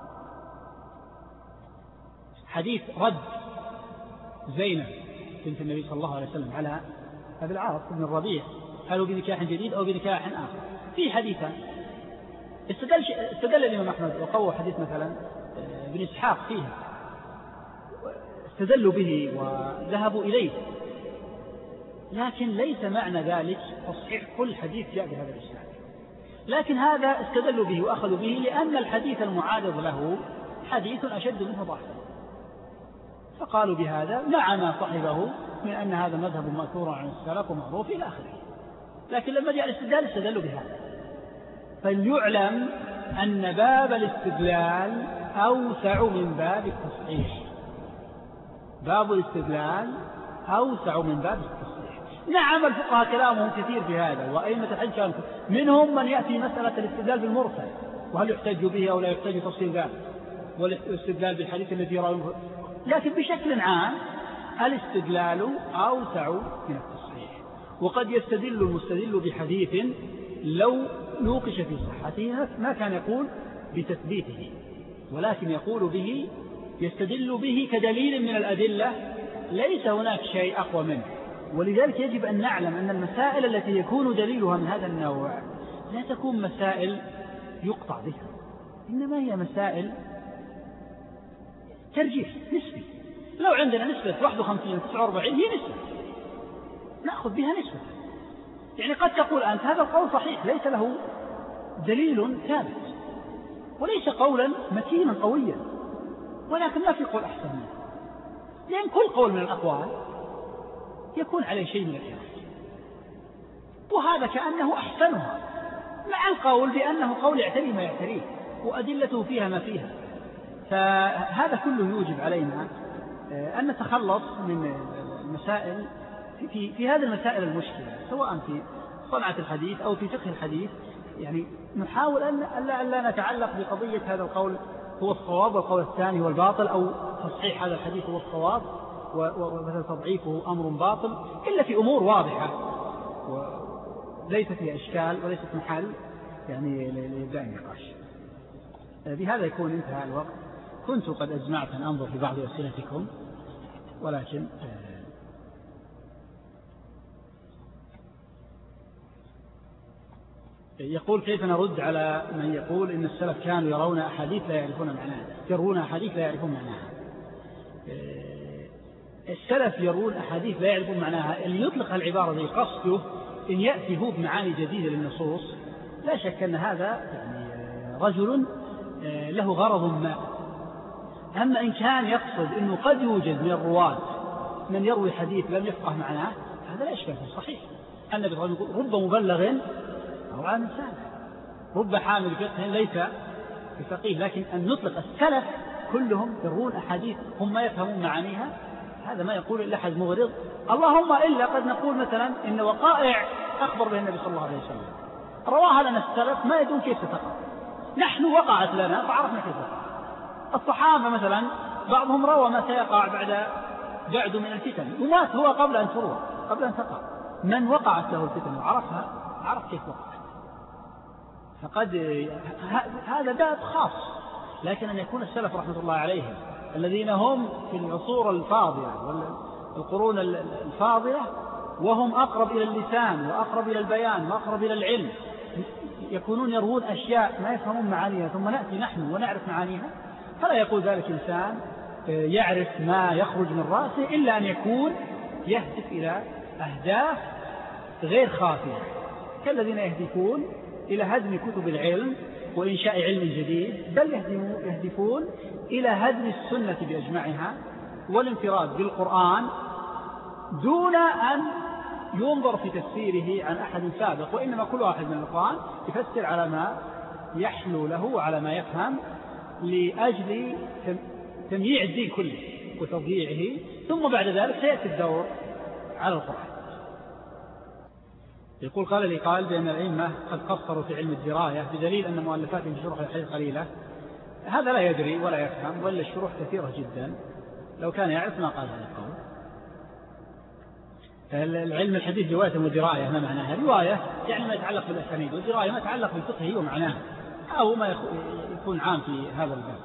حديث رد زينب بنت النبي صلى الله عليه وسلم على أبي العاص بن الربيع هل هو بنكاح جديد أو بنكاح آخر، في حديثا استدل, استدل الإمام أحمد وقوى حديث مثلا ابن إسحاق فيها استدلوا به وذهبوا إليه، لكن ليس معنى ذلك تصحيح كل حديث جاء بهذا الإسناد، لكن هذا استدلوا به وأخذوا به لأن الحديث المعارض له حديث أشد منه ضعفا، فقالوا بهذا مع ما صحبه من أن هذا مذهب مأثور عن السلف ومعروف إلى آخره، لكن لما جاء الاستدلال استدلوا بهذا. فليعلم أن باب الاستدلال أوسع من باب التصحيح، باب الاستدلال أوسع من باب التصحيح. نعم الفقهاء كلامهم كثير في هذا، وأئمة الحديث كلامهم منهم من يأتي مسألة الاستدلال بالمرسل وهل يحتج به أو لا يحتج تفصيل ذلك، والاستدلال بالحديث الذي يرى، لكن بشكل عام الاستدلال أوسع من التصحيح. وقد يستدل المستدل بحديث لو نوقش في صحته ما كان يقول بتثبيته، ولكن يقول به يستدل به كدليل من الأدلة ليس هناك شيء أقوى منه. ولذلك يجب أن نعلم أن المسائل التي يكون دليلها من هذا النوع لا تكون مسائل يقطع بها، إنما هي مسائل ترجيح نسبي. لو عندنا نسبة واحد وخمسين تسعة وأربعين هي نسبة نأخذ بها نسبة، يعني قد تقول أنت هذا القول صحيح ليس له دليل ثابت وليس قولا متينا قويا، ولكن ما في قول أحسن منه، لأن كل قول من الأقوال يكون عليه شيء من الإحسان، وهذا كأنه أحسنها مع القول بأنه قول يعتري ما يعتريه وأدلته فيها ما فيها. فهذا كله يوجب علينا أن نتخلص من المسائل في, في هذه المسائل المشكلة، سواء في صنعة الحديث أو في فقه الحديث. يعني نحاول أن لا, لا نتعلق بقضية هذا القول هو الصواب والقول الثاني هو الباطل، أو تصحيح هذا الحديث هو الصواب وتضعيفه أمر باطل إلا في أمور واضحة وليس فيها إشكال وليست محل يعني لإبداء النقاش. بهذا يكون انتهى الوقت. كنت قد أجمعت أن أنظر في بعض أسئلتكم ولكن يقول كيف نرد على من يقول إن السلف كانوا يرون أحاديث لا يعرفون معناها يرون أحاديث لا يعرفون معناها. السلف يرون أحاديث لا يعرفون معناها. اللي يطلق العبارة دي قصده إن يأتي هو بمعاني جديدة للنصوص، لا شك أن هذا يعني رجل له غرض ما. أما إن كان يقصد أنه قد يوجد من الرواة من يروي حديث لم يفقه معناه، هذا لا إشكال فيه، صحيح. النبي صلى الله عليه وسلم رب مبلغ أو عام سامع، رب حامل فقه ليس بفقيه. لكن أن نطلق السلف كلهم يرون أحاديث هم ما يفهمون معانيها، هذا ما يقول إلا أحد مغرض. اللهم إلا قد نقول مثلا إن وقائع أخبر بها النبي صلى الله عليه وسلم رواها لنا السلف ما يدون كيف تقع، نحن وقعت لنا فعرفنا كيف تقع. الصحابة مثلا بعضهم روى ما سيقع بعد بعد من الفتن ومات هو قبل أن تروى قبل أن تقع. من وقعت له الفتن وعرفها عرف كيف وقعت. فقد هذا باب خاص. لكن أن يكون السلف رحمة الله عليهم الذين هم في العصور الفاضلة والقرون الفاضلة وهم أقرب إلى اللسان وأقرب إلى البيان وأقرب إلى العلم يكونون يروون أشياء ما يفهمون معانيها ثم نأتي نحن ونعرف معانيها، فلا يقول ذلك إنسان يعرف ما يخرج من رأسه إلا أن يكون يهدف إلى أهداف غير خافية، كالذين يهدفون إلى هدم كتب العلم وإنشاء علم جديد، بل يهدفون إلى هدم السنة بأجمعها والانفراد بالقرآن دون أن ينظر في تفسيره عن أحد سابق، وإنما كل واحد من القرآن يفسر على ما يحلو له وعلى ما يفهم لأجل تمييع الدين كله وتضييعه، ثم بعد ذلك سيأتي الدور على القرآن. يقول قال لي قال بأن الأئمة قد قصروا في علم الدراية بدليل أن مؤلفاتهم في شروح الحديث قليلة. هذا لا يدري ولا يفهم، ولا الشروح كثيرة جدا، لو كان يعرف ما قال هذا القول. العلم الحديث رواية ودراية ما معناها؟ رواية يعني ما يتعلق بالأسانيد، ودراية ما يتعلق بالفقه ومعناه أو ما يكون عام في هذا الباب.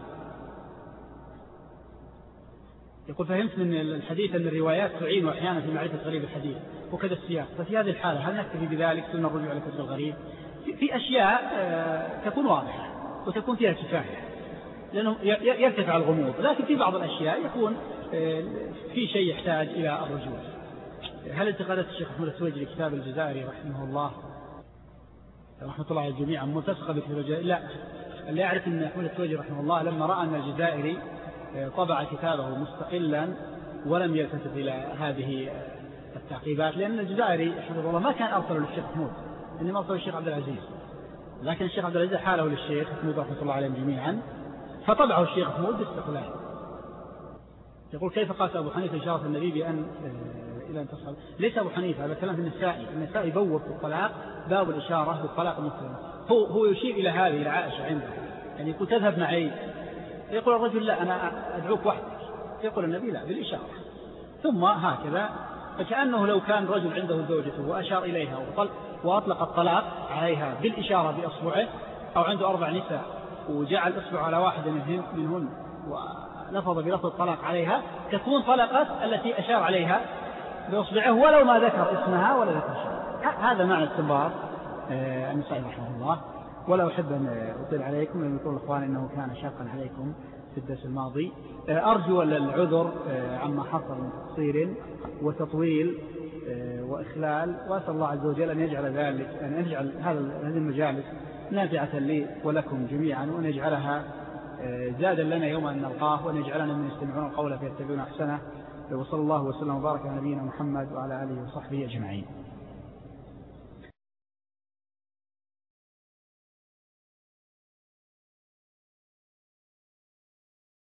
يقول فهمت من الحديث أن الروايات تعين أحيانا في معرفة غريب الحديث وكذا السياق، ففي هذه الحالة هل نكتفي بذلك ثم الرجوع إلى كتب الغريب؟ في أشياء تكون واضحة وتكون فيها كفاية لأنه يرتفع الغموض، لكن في بعض الأشياء يكون في شيء يحتاج إلى الرجوع. هل انتقادات الشيخ محمود التويجري لكتاب الجزائري رحمه الله رحمة الله على الجميع ملتصقة بكتاب الجزائري؟ لا، اللي يعرف أن محمود التويجري رحمه الله لما رأى أن الجزائري طبع كتابه مستقلا ولم يلتفت إلى هذه التعقيبات، لأن الجزائري حفظه الله ما كان أرسله للشيخ محمود، إنما أرسله للشيخ عبد العزيز، لكن الشيخ عبد العزيز حاله للشيخ محمود رحمة الله عليهم جميعا فطبعه الشيخ محمود باستقلال. يقول كيف قاس أبو حنيفة إشارة النبي بأن إلى أن تصل؟ ليس أبو حنيفة، هذا كلام في النسائي. النسائي بوب في الطلاق باب الإشارة بالطلاق المسلم، هو هو يشير إلى هذه العائشة عنده، يعني يقول تذهب معي، يقول الرجل لا أنا أدعوك وحدك، يقول النبي لا بالإشارة، ثم هكذا. فكأنه لو كان رجل عنده زوجته وأشار إليها وأطلق الطلاق عليها بالإشارة بأصبعه، أو عنده أربع نساء وجعل أصبع على واحدة منهن ولفظ بلفظ الطلاق عليها، تكون طلقت التي أشار عليها بأصبعه ولو ما ذكر اسمها ولا ذكر شيء. هذا معنى استنباط النسائي رحمه الله. ولا أحب أن أطيل عليكم لأن يقول الإخوان إنه كان شاقا عليكم في الدرس الماضي. أرجو العذر عما حصل من تقصير وتطويل وإخلال، وأسأل الله عز وجل أن يجعل ذلك أن يجعل هذه المجالس نافعة لي ولكم جميعا، وأن يجعلها زادا لنا يوم أن نلقاه، وأن يجعلنا من يستمعون القول فيتبعون أحسنه. وصلى الله وسلم وبارك على نبينا محمد وعلى آله وصحبه أجمعين.